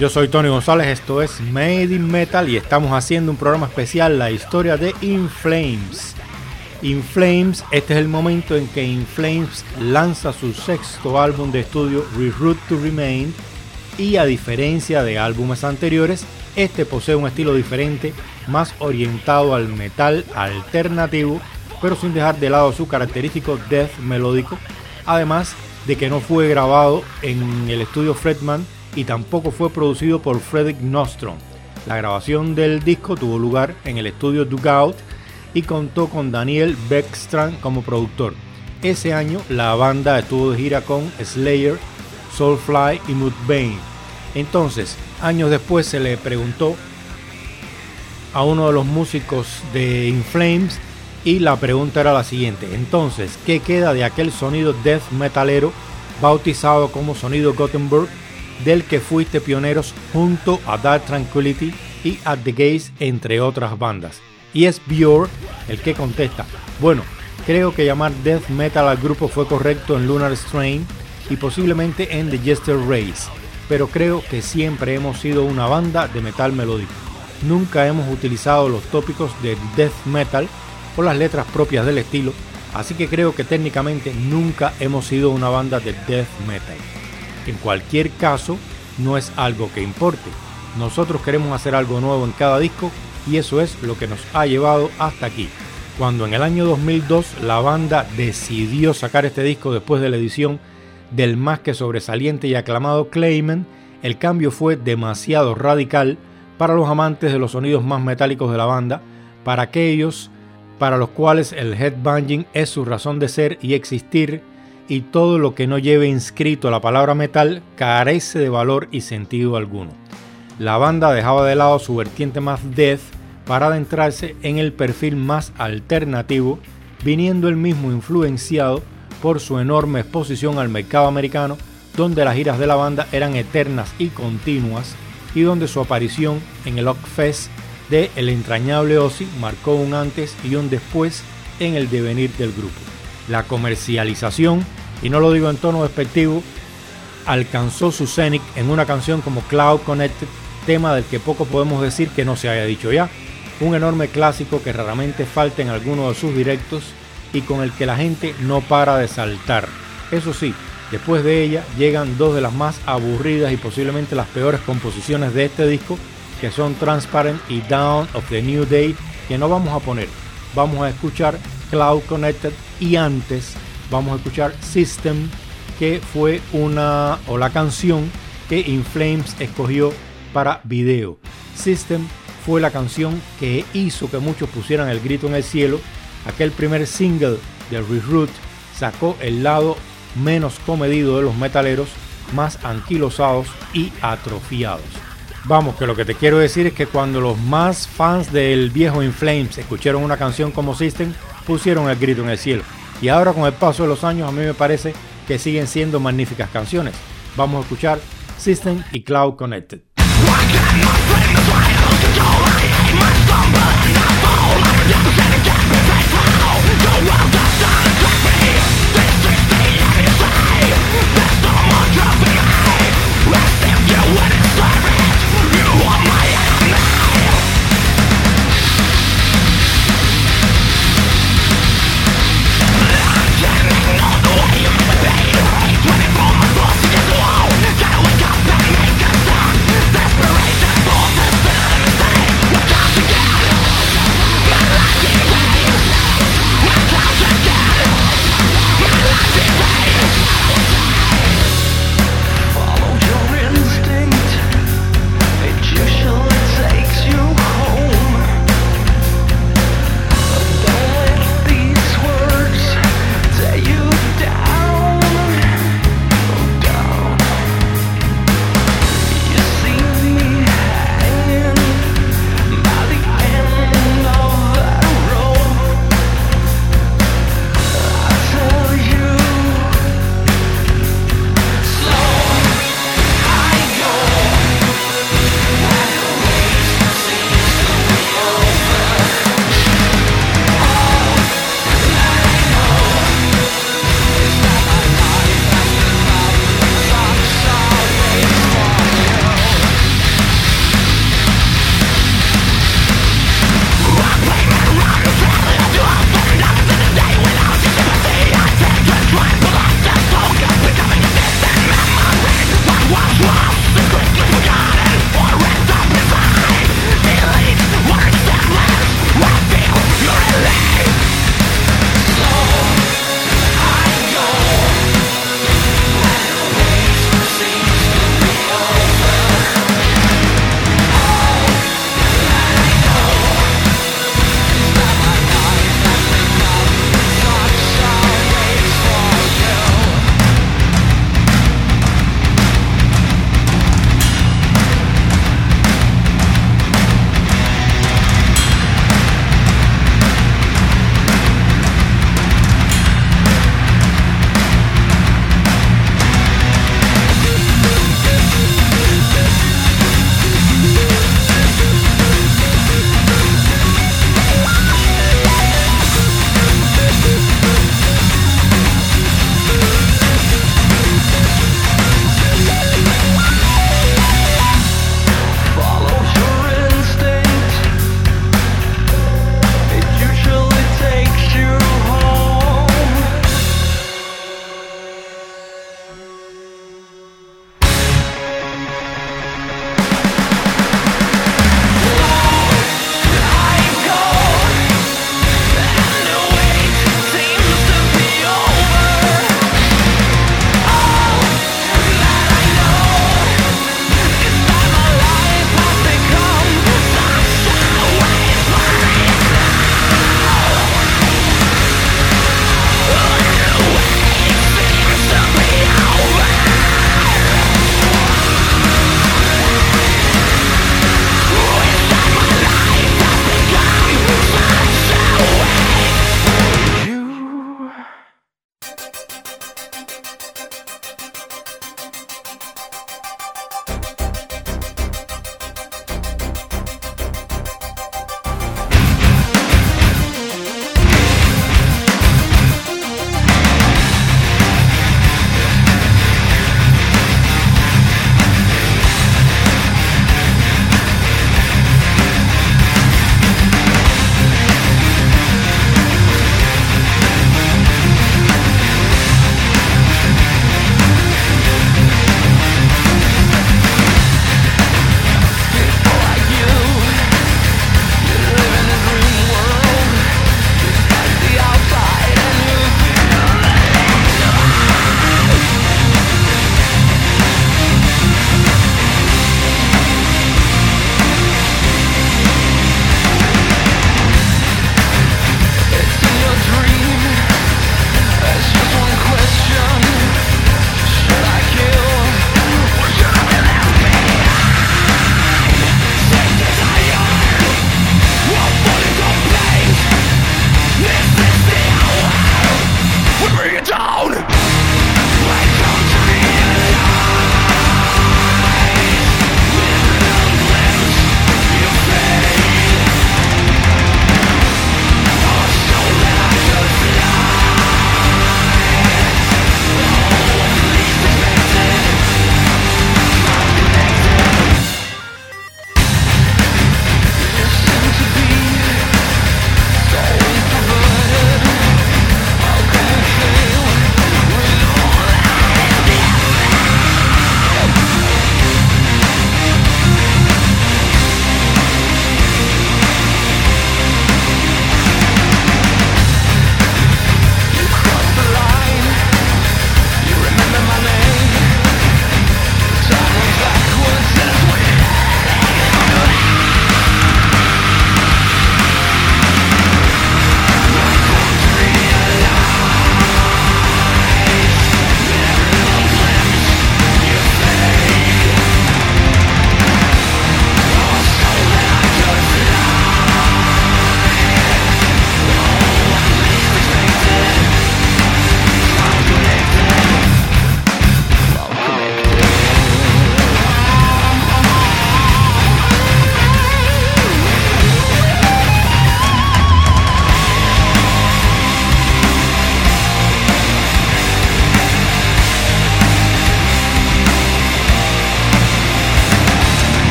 Yo soy Tony González, esto es Made in Metal y estamos haciendo un programa especial, la historia de In Flames. In Flames, este es el momento en que In Flames lanza su sexto álbum de estudio, Reroute to Remain, y a diferencia de álbumes anteriores, este posee un estilo diferente, más orientado al metal alternativo, pero sin dejar de lado su característico death melódico, además de que no fue grabado en el estudio Fredman y tampoco fue producido por Fredrik Nordström. La grabación del disco tuvo lugar en el estudio Dugout y contó con Daniel Bäckstrand como productor. Ese año la banda estuvo de gira con Slayer, Soulfly y Mudvayne. Entonces, años después se le preguntó a uno de los músicos de In Flames y la pregunta era la siguiente: entonces, ¿qué queda de aquel sonido death metalero bautizado como sonido Gothenburg, del que fuiste pioneros junto a Dark Tranquillity y At the Gates, entre otras bandas? Y es Björn el que contesta: bueno, creo que llamar death metal al grupo fue correcto en Lunar Strain y posiblemente en The Jester Race, pero creo que siempre hemos sido una banda de metal melódico. Nunca hemos utilizado los tópicos de death metal o las letras propias del estilo, así que creo que técnicamente nunca hemos sido una banda de death metal. En cualquier caso, no es algo que importe. Nosotros queremos hacer algo nuevo en cada disco y eso es lo que nos ha llevado hasta aquí. Cuando en el año 2002 la banda decidió sacar este disco después de la edición del más que sobresaliente y aclamado Clayman, el cambio fue demasiado radical para los amantes de los sonidos más metálicos de la banda, para aquellos para los cuales el headbanging es su razón de ser y existir, y todo lo que no lleve inscrito la palabra metal carece de valor y sentido alguno. La banda dejaba de lado su vertiente más death para adentrarse en el perfil más alternativo, viniendo el mismo influenciado por su enorme exposición al mercado americano, donde las giras de la banda eran eternas y continuas, y donde su aparición en el Ozzfest de El entrañable Ozzy marcó un antes y un después en el devenir del grupo. La comercialización, y no lo digo en tono despectivo, alcanzó su cenit en una canción como Cloud Connected, tema del que poco podemos decir que no se haya dicho ya, un enorme clásico que raramente falta en alguno de sus directos y con el que la gente no para de saltar. Eso sí, después de ella llegan dos de las más aburridas y posiblemente las peores composiciones de este disco, que son Transparent y Dawn of the New Day, que no vamos a poner. Vamos a escuchar Cloud Connected y antes vamos a escuchar System, que fue la canción que In Flames escogió para video. System fue la canción que hizo que muchos pusieran el grito en el cielo. Aquel primer single de Reroute sacó el lado menos comedido de los metaleros, más anquilosados y atrofiados. Vamos, que lo que te quiero decir es que cuando los más fans del viejo In Flames escucharon una canción como System, pusieron el grito en el cielo. Y ahora, con el paso de los años, a mí me parece que siguen siendo magníficas canciones. Vamos a escuchar System y Cloud Connected.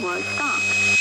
before it stops.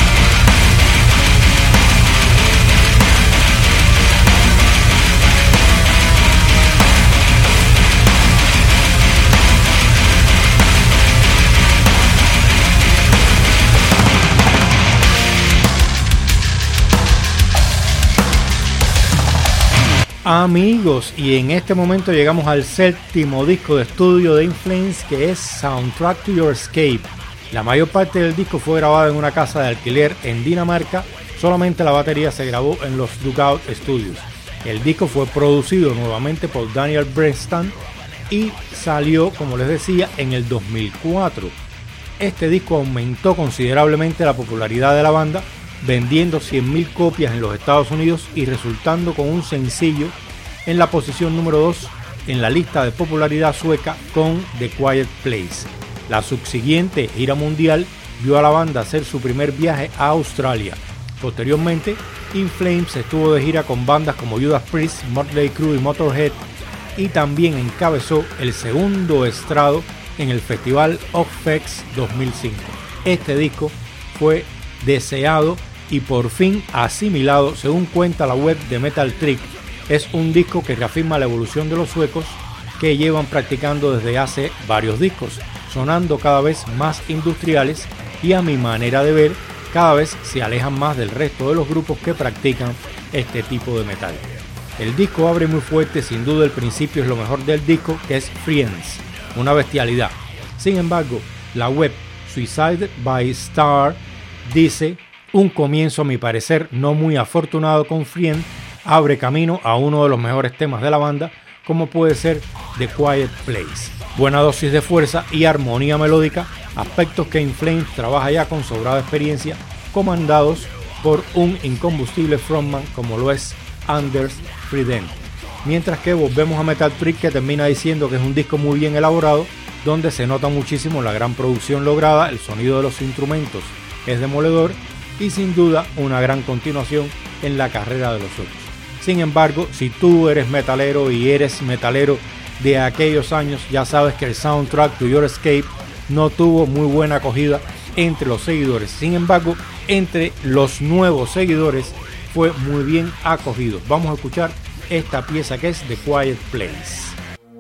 Amigos, y en este momento llegamos al séptimo disco de estudio de In Flames, que es Soundtrack to Your Escape. La mayor parte del disco fue grabada en una casa de alquiler en Dinamarca, solamente la batería se grabó en los Dugout Studios. El disco fue producido nuevamente por Daniel Brestan y salió, como les decía, en el 2004. Este disco aumentó considerablemente la popularidad de la banda, vendiendo 100.000 copias en los Estados Unidos y resultando con un sencillo en la posición número 2 en la lista de popularidad sueca con The Quiet Place. La subsiguiente gira mundial vio a la banda hacer su primer viaje a Australia. Posteriormente, In Flames estuvo de gira con bandas como Judas Priest, Motley Crue y Motorhead, y también encabezó el segundo estrado en el Festival Ozzfest 2005. Este disco fue deseado y por fin asimilado, según cuenta la web de Metal Trick. Es un disco que reafirma la evolución de los suecos que llevan practicando desde hace varios discos, sonando cada vez más industriales y, a mi manera de ver, cada vez se alejan más del resto de los grupos que practican este tipo de metal. El disco abre muy fuerte, sin duda el principio es lo mejor del disco, que es Friends, una bestialidad. Sin embargo, la web Suicide by Star dice: un comienzo a mi parecer no muy afortunado con Friend abre camino a uno de los mejores temas de la banda, como puede ser The Quiet Place. Buena dosis de fuerza y armonía melódica, aspectos que In Flames trabaja ya con sobrada experiencia, comandados por un incombustible frontman como lo es Anders Fridén. Mientras que volvemos a Metal Trick, que termina diciendo que es un disco muy bien elaborado, donde se nota muchísimo la gran producción lograda, el sonido de los instrumentos es demoledor y sin duda una gran continuación en la carrera de los otros. Sin embargo, si tú eres metalero y eres metalero de aquellos años, ya sabes que el Soundtrack to Your Escape no tuvo muy buena acogida entre los seguidores. Sin embargo, entre los nuevos seguidores fue muy bien acogido. Vamos a escuchar esta pieza que es The Quiet Place.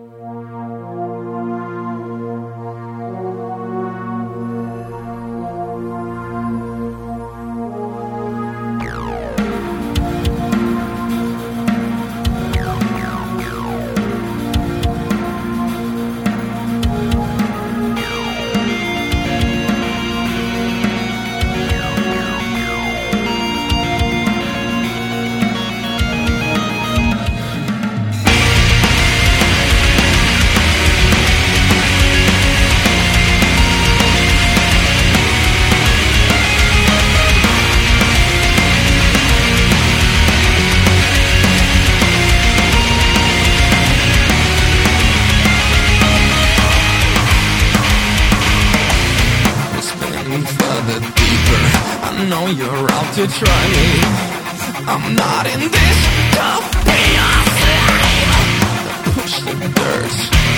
To try me, I'm not in this to be a slave. Push the dirt.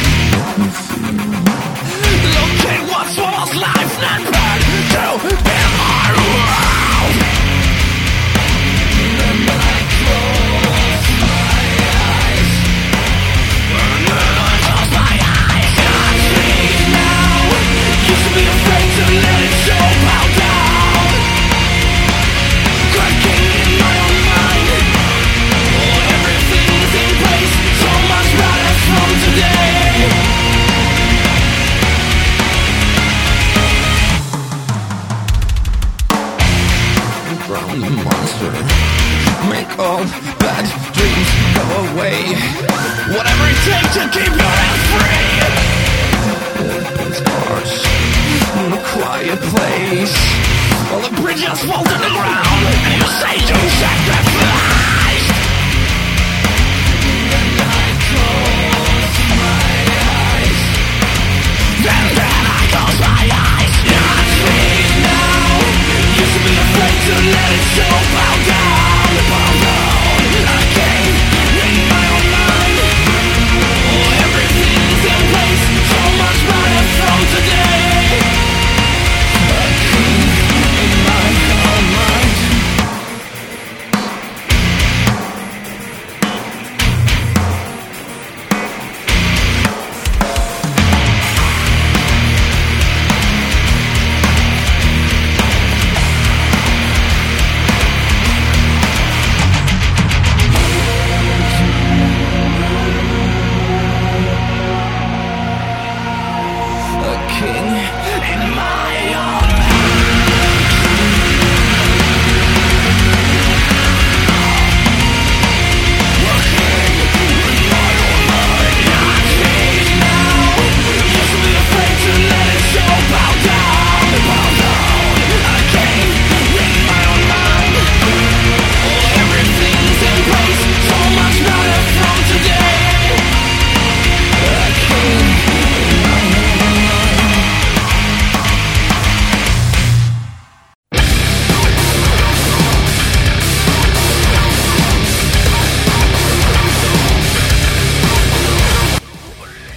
Look at what was life not bad to in my world. Remember I close my eyes. And then I close my eyes. Can't sleep now. Used to be afraid to let it show bow down. Cracking in my own mind. Oh, everything's in place. So much better from today.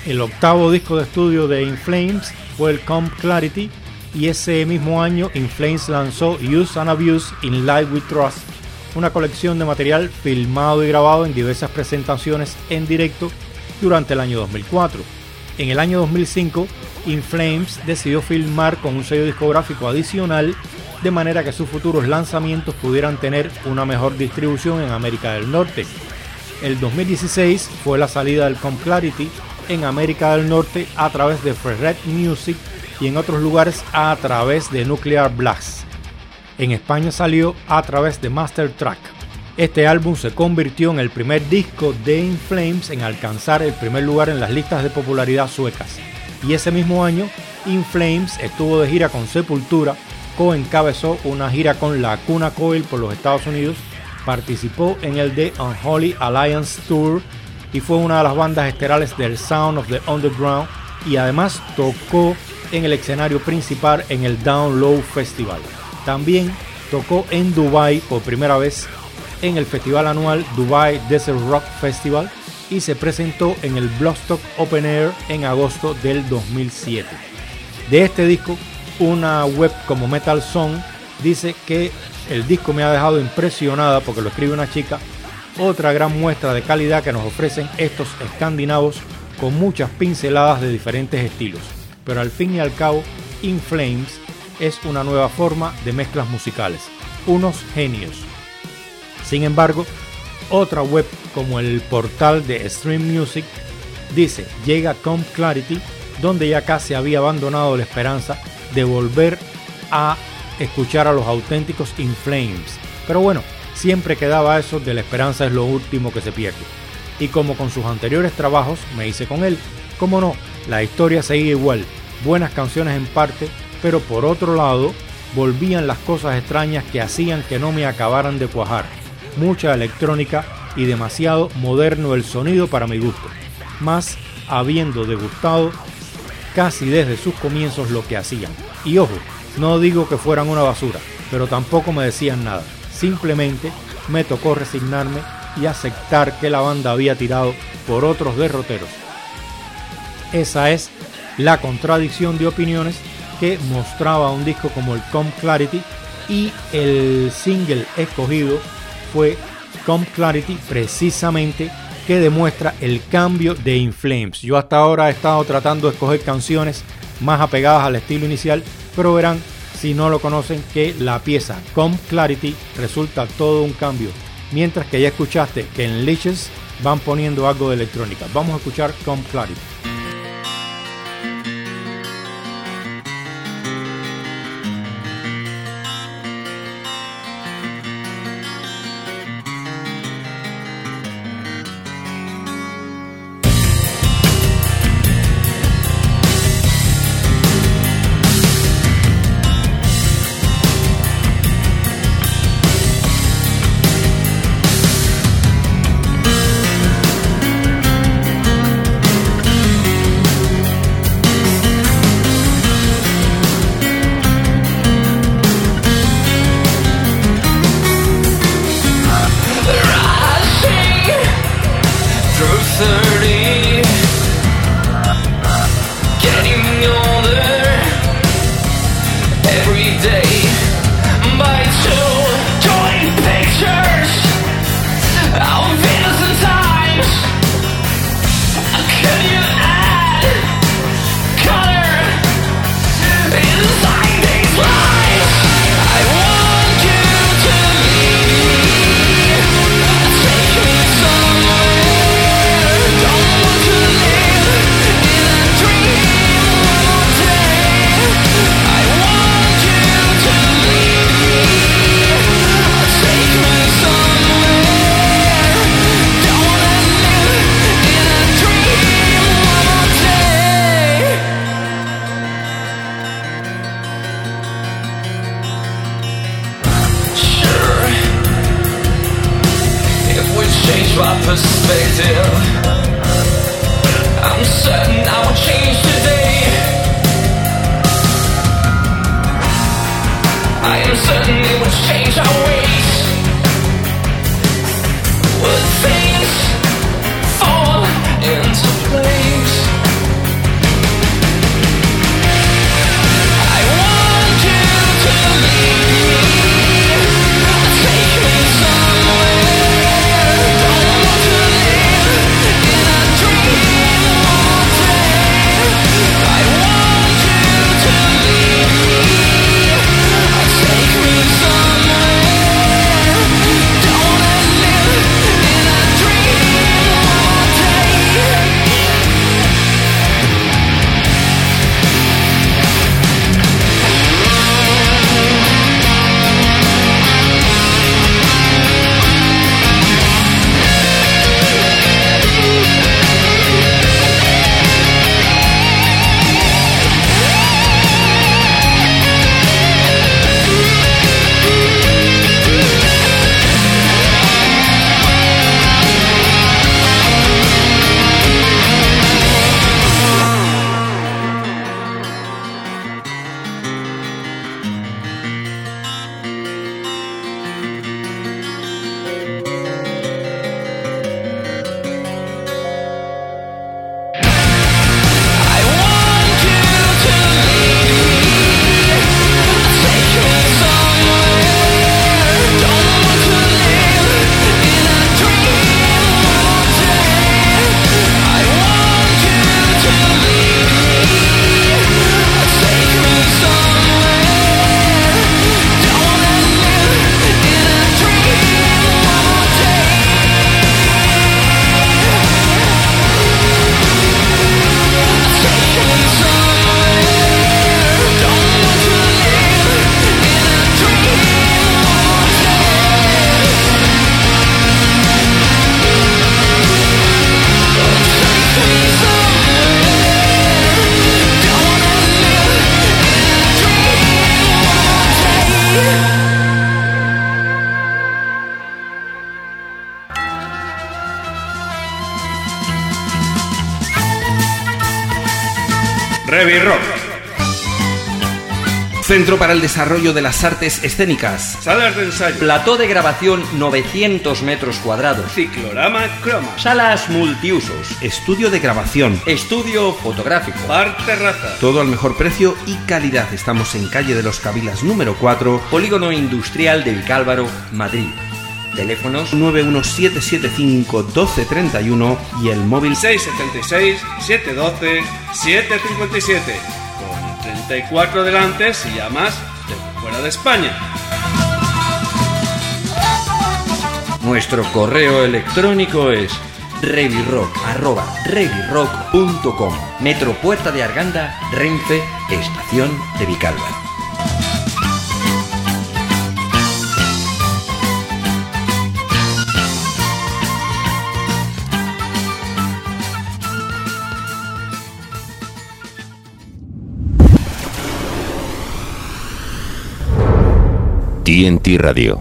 El octavo disco de estudio de In Flames fue el Come Clarity, y ese mismo año In Flames lanzó Use and Abuse in Live We Trust, una colección de material filmado y grabado en diversas presentaciones en directo durante el año 2004. En el año 2005, In Flames decidió filmar con un sello discográfico adicional, de manera que sus futuros lanzamientos pudieran tener una mejor distribución en América del Norte. El 2016 fue la salida del Come Clarity en América del Norte a través de Ferret Music y en otros lugares a través de Nuclear Blast. En España salió a través de Master Track. Este álbum se convirtió en el primer disco de In Flames en alcanzar el primer lugar en las listas de popularidad suecas. Y ese mismo año, In Flames estuvo de gira con Sepultura, coencabezó una gira con Lacuna Coil por los Estados Unidos, participó en el The Unholy Alliance Tour y fue una de las bandas estelares del Sound of the Underground, y además tocó en el escenario principal en el Down Low Festival. También tocó en Dubai por primera vez en el festival anual Dubai Desert Rock Festival y se presentó en el Bloodstock Open Air en agosto del 2007. De este disco, una web como Metal Song dice que el disco me ha dejado impresionada, porque lo escribe una chica, otra gran muestra de calidad que nos ofrecen estos escandinavos con muchas pinceladas de diferentes estilos. Pero al fin y al cabo, In Flames es una nueva forma de mezclas musicales, unos genios. Sin embargo, otra web como el portal de Stream Music dice: llega Come Clarity, donde ya casi había abandonado la esperanza de volver a escuchar a los auténticos In Flames. Pero bueno, siempre quedaba eso de la esperanza es lo último que se pierde. Y como con sus anteriores trabajos me hice con él, como no, la historia seguía igual, buenas canciones en parte, pero por otro lado volvían las cosas extrañas que hacían que no me acabaran de cuajar. Mucha electrónica y demasiado moderno el sonido para mi gusto, más habiendo degustado casi desde sus comienzos lo que hacían. Y ojo, no digo que fueran una basura, pero tampoco me decían nada. Simplemente me tocó resignarme y aceptar que la banda había tirado por otros derroteros. Esa es la contradicción de opiniones que mostraba un disco como el Come Clarity, y el single escogido fue Come Clarity, precisamente, que demuestra el cambio de In Flames. Yo hasta ahora he estado tratando de escoger canciones más apegadas al estilo inicial, pero verán, si no lo conocen, que la pieza Come Clarity resulta todo un cambio, mientras que ya escuchaste que en Leeches van poniendo algo de electrónica. Vamos a escuchar Come Clarity. Revirock. Centro para el Desarrollo de las Artes Escénicas. Salas de ensayo. Plató de grabación 900 metros cuadrados. Ciclorama Croma. Salas multiusos. Estudio de grabación. Estudio fotográfico. Bar terraza. Todo al mejor precio y calidad. Estamos en calle de los Cabilas número 4. Polígono Industrial de Vicálvaro, Madrid. Teléfonos 917751231 y el móvil 676 712 757. Con 34 delante si llamas de fuera de España. Nuestro correo electrónico es revirock@revirock.com. Metro Puerta de Arganda, Renfe, Estación de Vicálvaro. TNT Radio.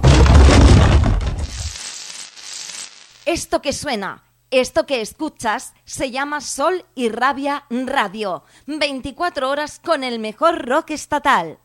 Esto que suena, esto que escuchas, se llama Sol y Rabia Radio. 24 horas con el mejor rock estatal.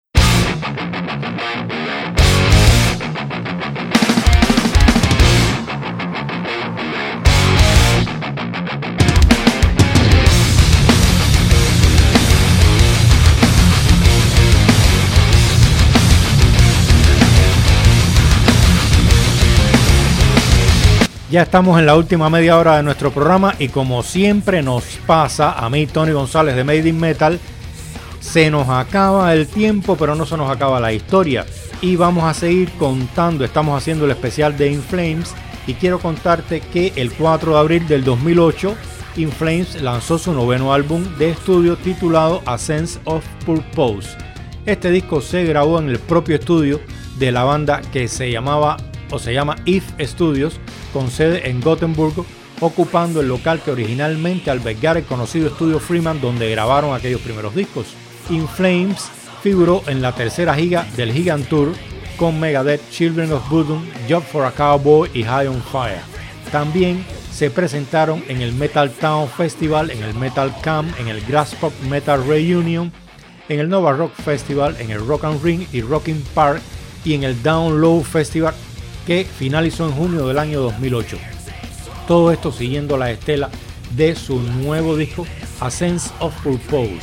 Ya estamos en la última media hora de nuestro programa y como siempre nos pasa, a mí, Tony González de Made in Metal, se nos acaba el tiempo, pero no se nos acaba la historia. Y vamos a seguir contando, estamos haciendo el especial de In Flames y quiero contarte que el 4 de abril del 2008, In Flames lanzó su noveno álbum de estudio titulado A Sense of Purpose. Este disco se grabó en el propio estudio de la banda que se llama If Studios, con sede en Gotemburgo, ocupando el local que originalmente albergara el conocido estudio Freeman donde grabaron aquellos primeros discos. In Flames figuró en la tercera gira del Gigant Tour con Megadeth, Children of Bodom, Job for a Cowboy y High on Fire. También se presentaron en el Metal Town Festival, en el Metal Camp, en el Graspop Metal Reunion, en el Nova Rock Festival, en el Rock and Ring y Rocking Park y en el Down Low Festival, que finalizó en junio del año 2008. Todo esto siguiendo la estela de su nuevo disco A Sense of Purpose.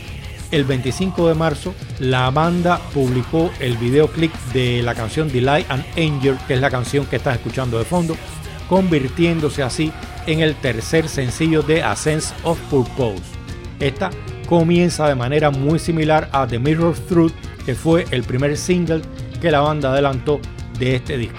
El 25 de marzo la banda publicó el videoclip de la canción Delight and Anger, que es la canción que estás escuchando de fondo, convirtiéndose así en el tercer sencillo de A Sense of Purpose. Esta comienza de manera muy similar a The Mirror of Truth, que fue el primer single que la banda adelantó de este disco.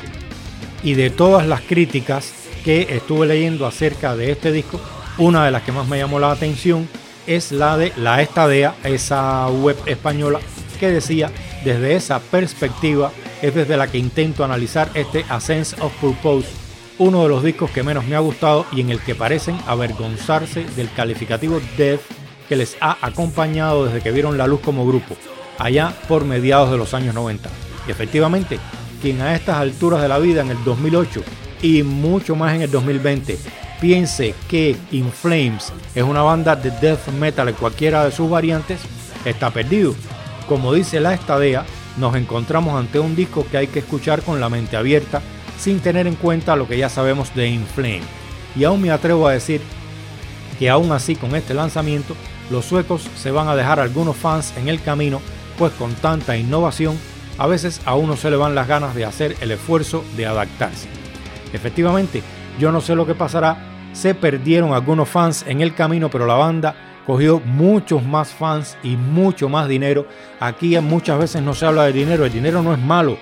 Y de todas las críticas que estuve leyendo acerca de este disco, una de las que más me llamó la atención es la de La Estadea, esa web española que decía: desde esa perspectiva es desde la que intento analizar este A Sense of Purpose, uno de los discos que menos me ha gustado y en el que parecen avergonzarse del calificativo death que les ha acompañado desde que vieron la luz como grupo, allá por mediados de los años 90. Y efectivamente, quien a estas alturas de la vida, en el 2008 y mucho más en el 2020, piense que In Flames es una banda de death metal en cualquiera de sus variantes, está perdido. Como dice La Estadea, nos encontramos ante un disco que hay que escuchar con la mente abierta, sin tener en cuenta lo que ya sabemos de In Flames. Y aún me atrevo a decir que aún así, con este lanzamiento, los suecos se van a dejar algunos fans en el camino, pues con tanta innovación a veces a uno se le van las ganas de hacer el esfuerzo de adaptarse. Efectivamente, yo no sé lo que pasará, se perdieron algunos fans en el camino, pero la banda cogió muchos más fans y mucho más dinero. Aquí muchas veces no se habla de dinero, el dinero no es malo,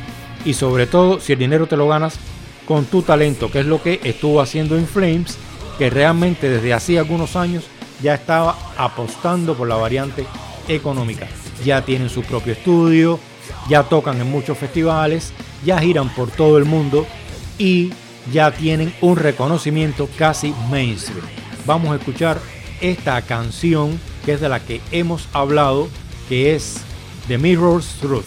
y sobre todo si el dinero te lo ganas con tu talento, que es lo que estuvo haciendo In Flames, que realmente desde hace algunos años ya estaba apostando por la variante económica. Ya tienen su propio estudio, ya tocan en muchos festivales, ya giran por todo el mundo y ya tienen un reconocimiento casi mainstream. Vamos a escuchar esta canción que es de la que hemos hablado, que es The Mirror's Truth.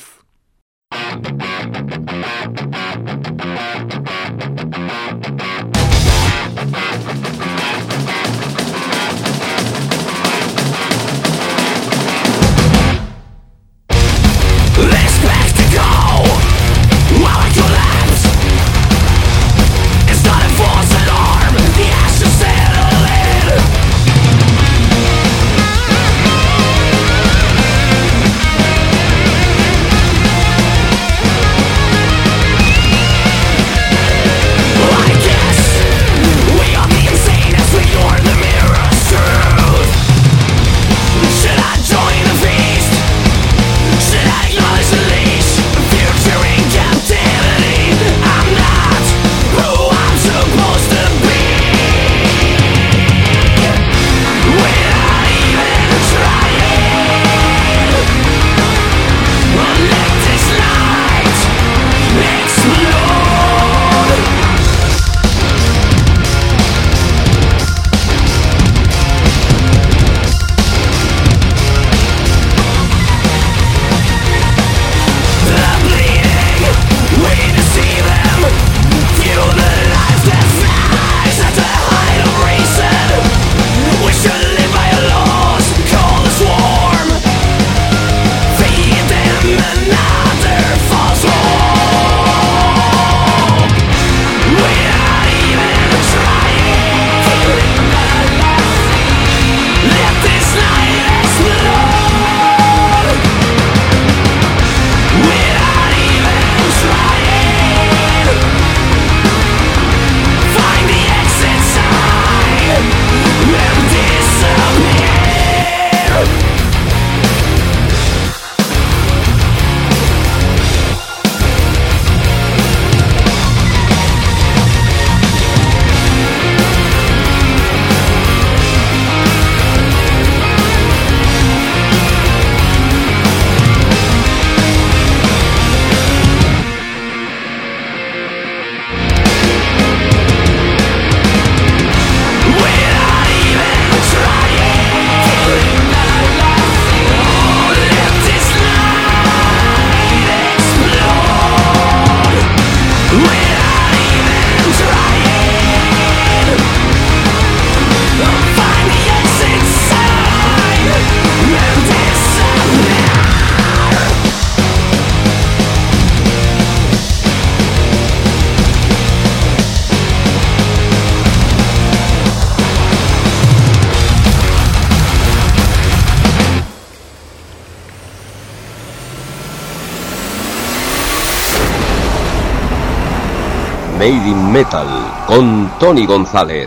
Made in Metal con Tony González.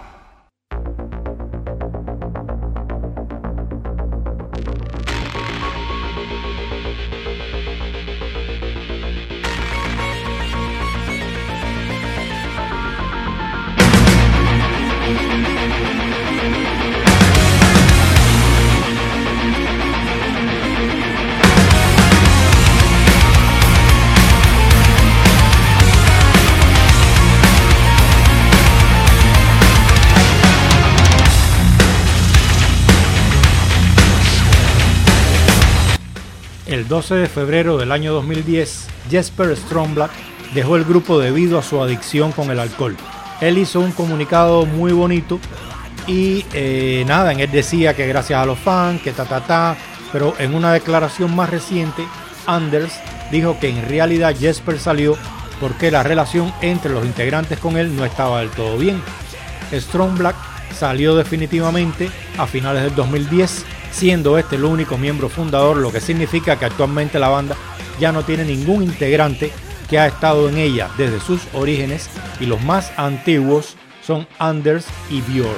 El 12 de febrero del año 2010, Jesper Strömblack dejó el grupo debido a su adicción con el alcohol. Él hizo un comunicado muy bonito y en él decía que gracias a los fans, que pero en una declaración más reciente, Anders dijo que en realidad Jesper salió porque la relación entre los integrantes con él no estaba del todo bien. Strömblack salió definitivamente a finales del 2010, siendo este el único miembro fundador, lo que significa que actualmente la banda ya no tiene ningún integrante que ha estado en ella desde sus orígenes, y los más antiguos son Anders y Björn.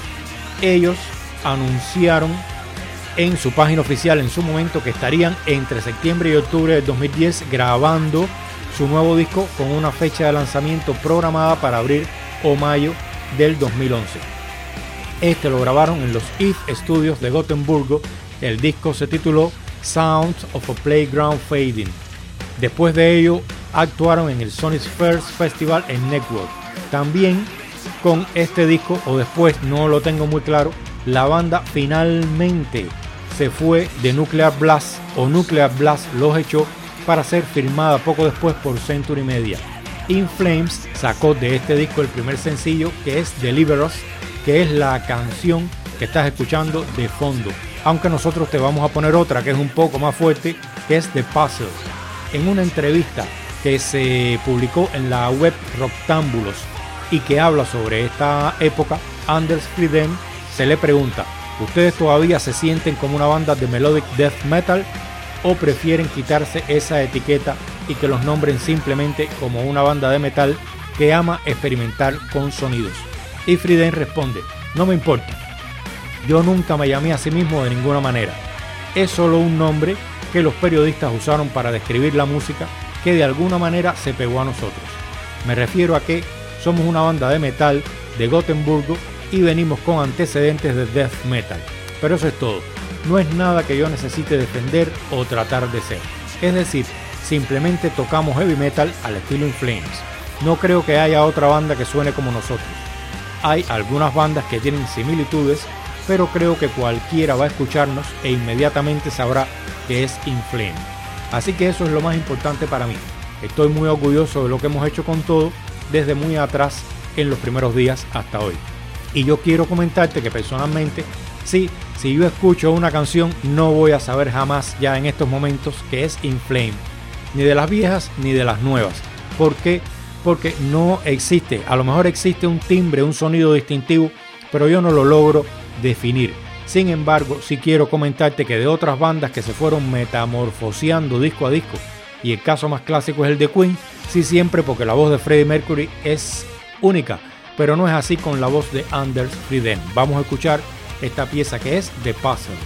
Ellos anunciaron en su página oficial en su momento que estarían entre septiembre y octubre del 2010 grabando su nuevo disco con una fecha de lanzamiento programada para abril o mayo del 2011. Este lo grabaron en los If Studios de Gotemburgo. El disco se tituló Sounds of a Playground Fading. Después de ello actuaron en el Sonic First Festival en Network. También con este disco, o después, no lo tengo muy claro, la banda finalmente se fue de Nuclear Blast, o Nuclear Blast los echó para ser firmada poco después por Century Media. In Flames sacó de este disco el primer sencillo, que es Deliver Us, que es la canción que estás escuchando de fondo, aunque nosotros te vamos a poner otra que es un poco más fuerte, que es The Puzzle. En una entrevista que se publicó en la web Roctámbulos y que habla sobre esta época, Anders Fridén se le pregunta: ¿ustedes todavía se sienten como una banda de melodic death metal o prefieren quitarse esa etiqueta y que los nombren simplemente como una banda de metal que ama experimentar con sonidos? Y Fridén responde: no me importa, yo nunca me llamé a sí mismo de ninguna manera, es solo un nombre que los periodistas usaron para describir la música que de alguna manera se pegó a nosotros. Me refiero a que somos una banda de metal de Gotemburgo y venimos con antecedentes de death metal, pero eso es todo, no es nada que yo necesite defender o tratar de ser, es decir, simplemente tocamos heavy metal al estilo In Flames. No creo que haya otra banda que suene como nosotros. Hay algunas bandas que tienen similitudes, pero creo que cualquiera va a escucharnos e inmediatamente sabrá que es In Flames. Así que eso es lo más importante para mí. Estoy muy orgulloso de lo que hemos hecho con todo desde muy atrás en los primeros días hasta hoy. Y yo quiero comentarte que personalmente, si yo escucho una canción, no voy a saber jamás ya en estos momentos que es In Flames, ni de las viejas ni de las nuevas. ¿Por qué? Porque no existe, a lo mejor existe un timbre, un sonido distintivo, pero yo no lo logro definir. Sin embargo, sí quiero comentarte que de otras bandas que se fueron metamorfoseando disco a disco, y el caso más clásico es el de Queen, sí siempre, porque la voz de Freddie Mercury es única, pero no es así con la voz de Anders Fridén. Vamos a escuchar esta pieza que es The Puzzle.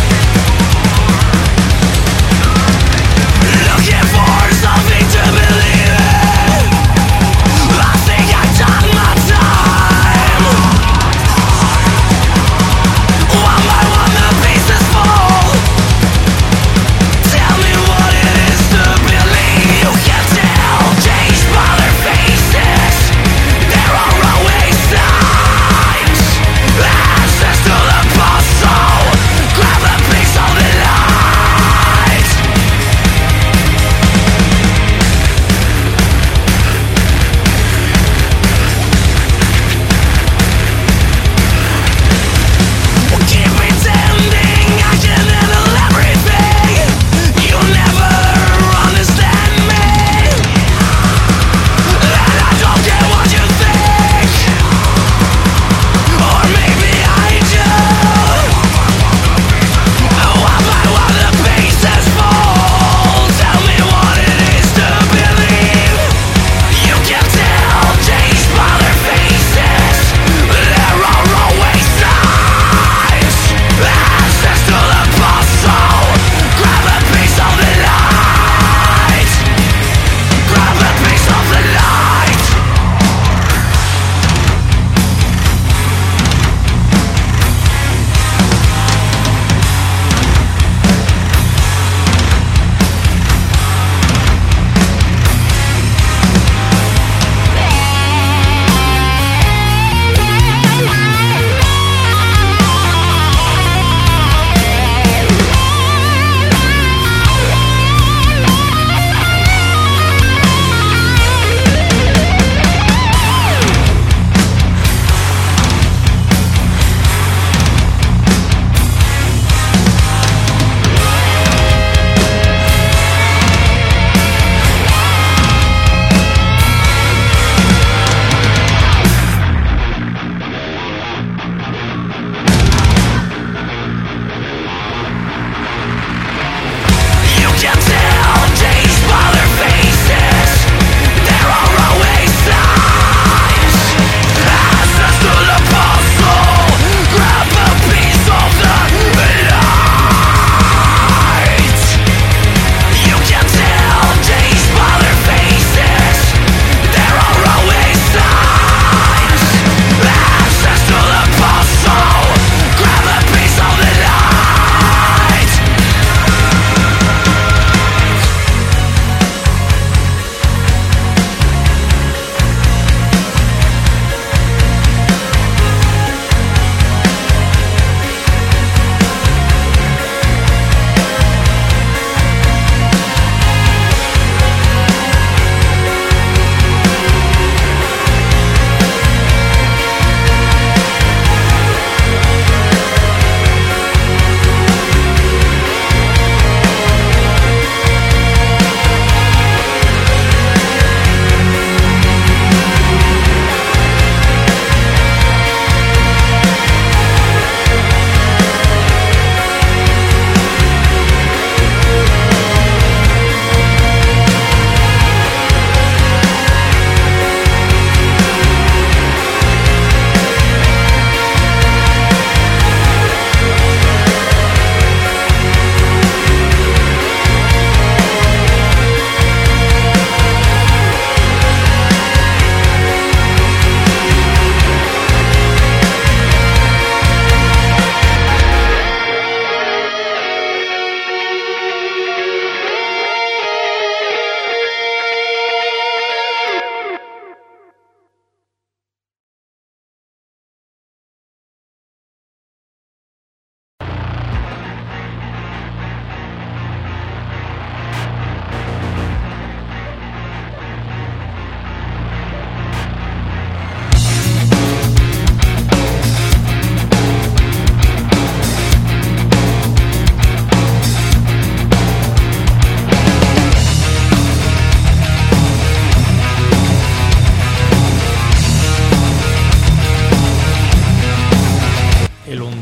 Looking for something to believe.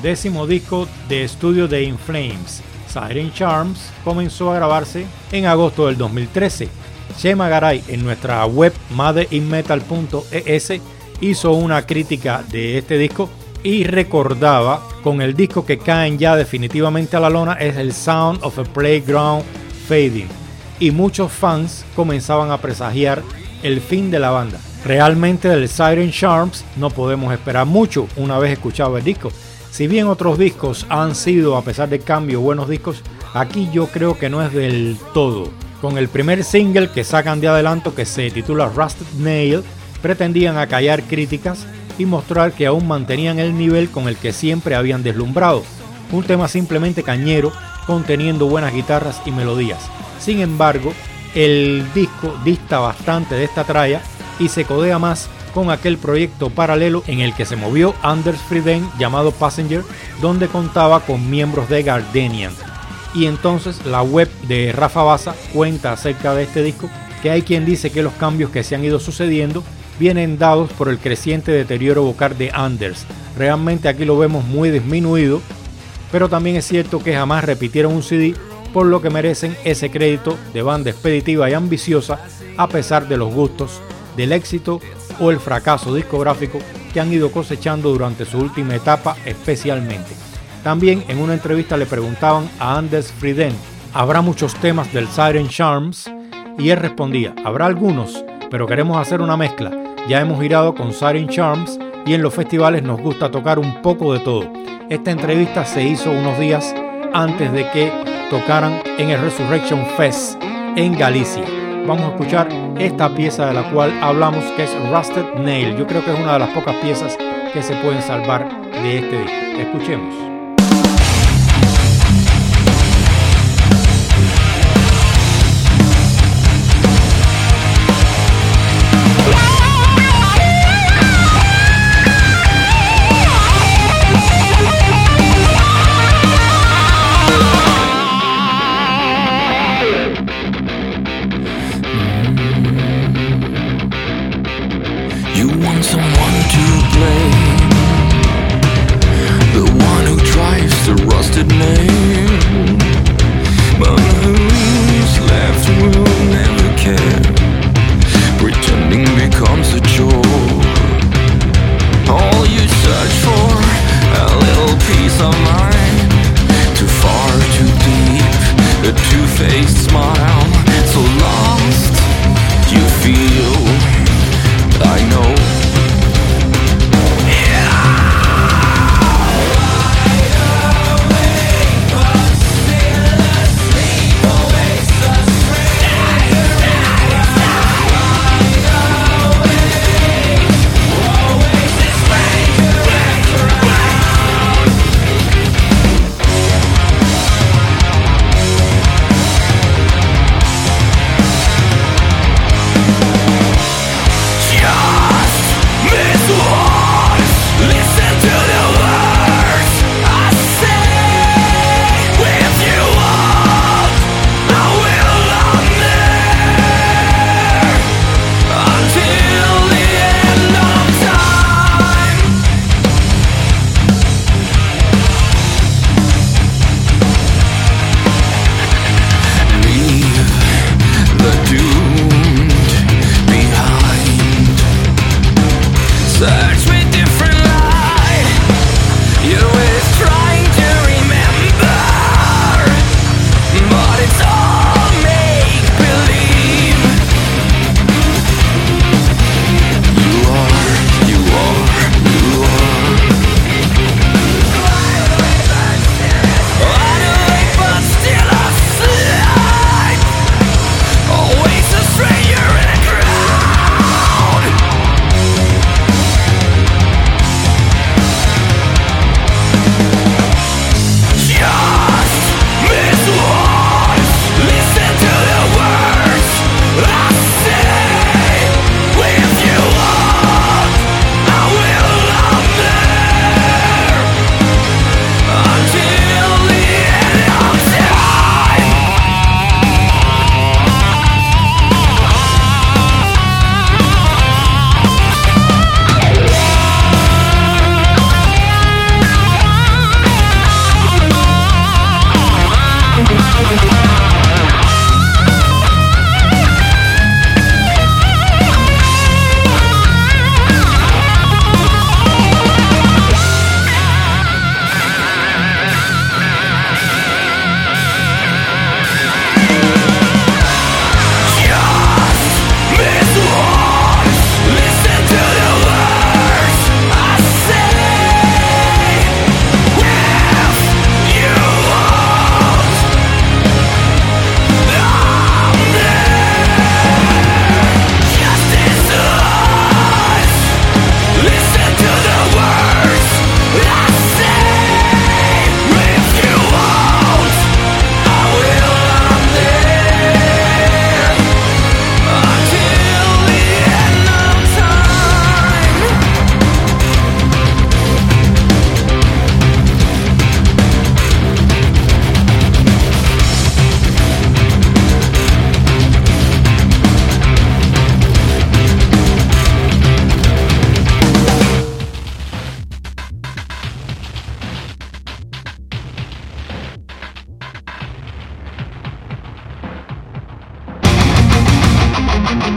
10º disco de estudio de In Flames, Siren Charms, comenzó a grabarse en agosto del 2013. Shema Garay, en nuestra web madeinmetal.es, hizo una crítica de este disco y recordaba: con el disco que caen ya definitivamente a la lona es el Sound of a Playground Fading, y muchos fans comenzaban a presagiar el fin de la banda. Realmente del Siren Charms no podemos esperar mucho una vez escuchado el disco. Si bien otros discos han sido, a pesar de cambio, buenos discos, aquí yo creo que no es del todo. Con el primer single que sacan de adelanto, que se titula Rusted Nail, pretendían acallar críticas y mostrar que aún mantenían el nivel con el que siempre habían deslumbrado. Un tema simplemente cañero, conteniendo buenas guitarras y melodías. Sin embargo, el disco dista bastante de esta tralla y se codea más con aquel proyecto paralelo en el que se movió Anders Fridén, llamado Passenger, donde contaba con miembros de Gardenian. Y entonces la web de Rafa Baza cuenta acerca de este disco, que hay quien dice que los cambios que se han ido sucediendo vienen dados por el creciente deterioro vocal de Anders. Realmente aquí lo vemos muy disminuido, pero también es cierto que jamás repitieron un CD, por lo que merecen ese crédito de banda expeditiva y ambiciosa, a pesar de los gustos, del éxito o el fracaso discográfico que han ido cosechando durante su última etapa especialmente. También en una entrevista le preguntaban a Anders Fridén: ¿habrá muchos temas del Siren Charms? Y él respondía: habrá algunos, pero queremos hacer una mezcla. Ya hemos girado con Siren Charms y en los festivales nos gusta tocar un poco de todo. Esta entrevista se hizo unos días antes de que tocaran en el Resurrection Fest en Galicia. Vamos a escuchar esta pieza de la cual hablamos, que es Rusted Nail. Yo creo que es una de las pocas piezas que se pueden salvar de este disco. Escuchemos. Someone to blame, the one who drives the rusted nail, but who's left will never care. Pretending becomes a chore. All you search for, a little peace of mind, too far, too deep, a two-faced smile, so lost you feel, I know. Fire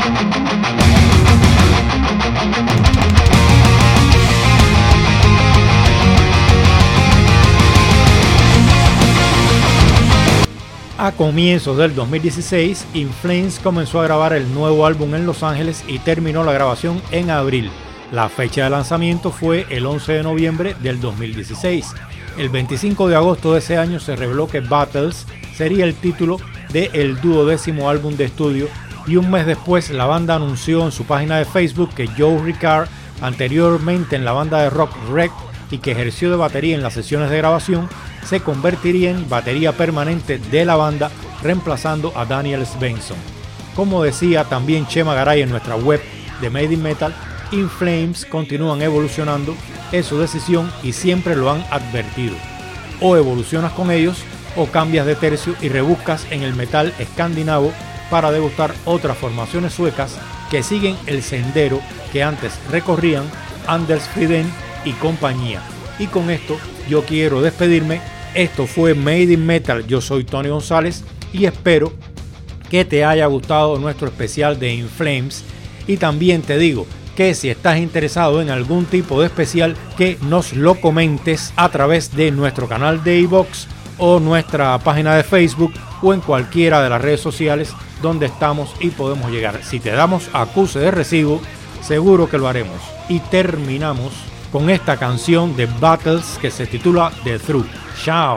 A comienzos del 2016, In Flames comenzó a grabar el nuevo álbum en Los Ángeles y terminó la grabación en abril. La fecha de lanzamiento fue el 11 de noviembre del 2016. El 25 de agosto de ese año se reveló que Battles sería el título del 12º álbum de estudio, y un mes después la banda anunció en su página de Facebook que Joe Ricard, anteriormente en la banda de rock Wreck y que ejerció de batería en las sesiones de grabación, se convertiría en batería permanente de la banda, reemplazando a Daniel Svensson. Como decía también Chema Garay en nuestra web de Made in Metal, In Flames continúan evolucionando, es su decisión y siempre lo han advertido. O evolucionas con ellos o cambias de tercio y rebuscas en el metal escandinavo para degustar otras formaciones suecas que siguen el sendero que antes recorrían Anders Fridén y compañía. Y con esto yo quiero despedirme. Esto fue Made in Metal. Yo soy Tony González y espero que te haya gustado nuestro especial de In Flames. Y también te digo que si estás interesado en algún tipo de especial, que nos lo comentes a través de nuestro canal de iVoox o nuestra página de Facebook o en cualquiera de las redes sociales donde estamos y podemos llegar. Si te damos acuse de recibo, seguro que lo haremos. Y terminamos con esta canción de Battles que se titula The Truth. Chao.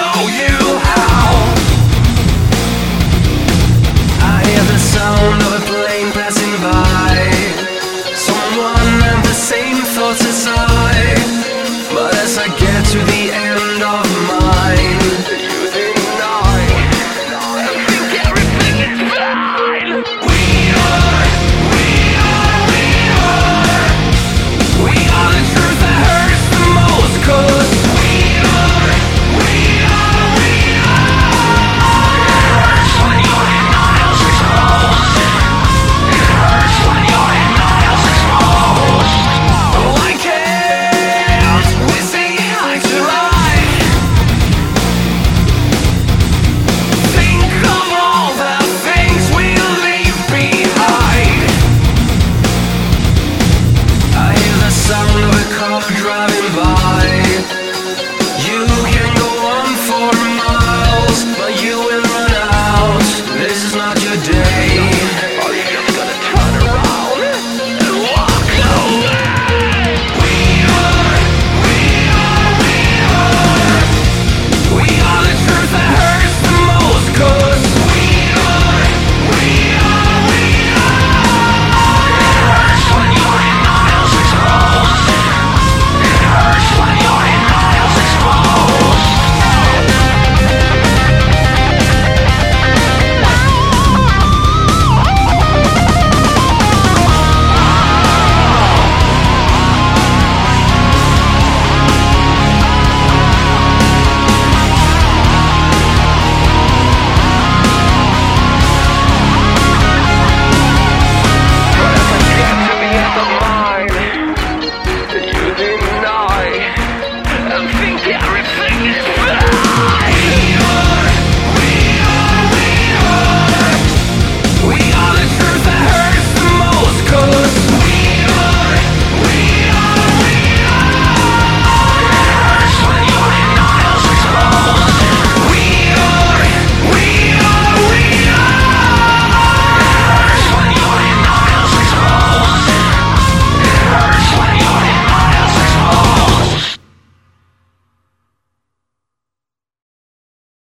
Sound of a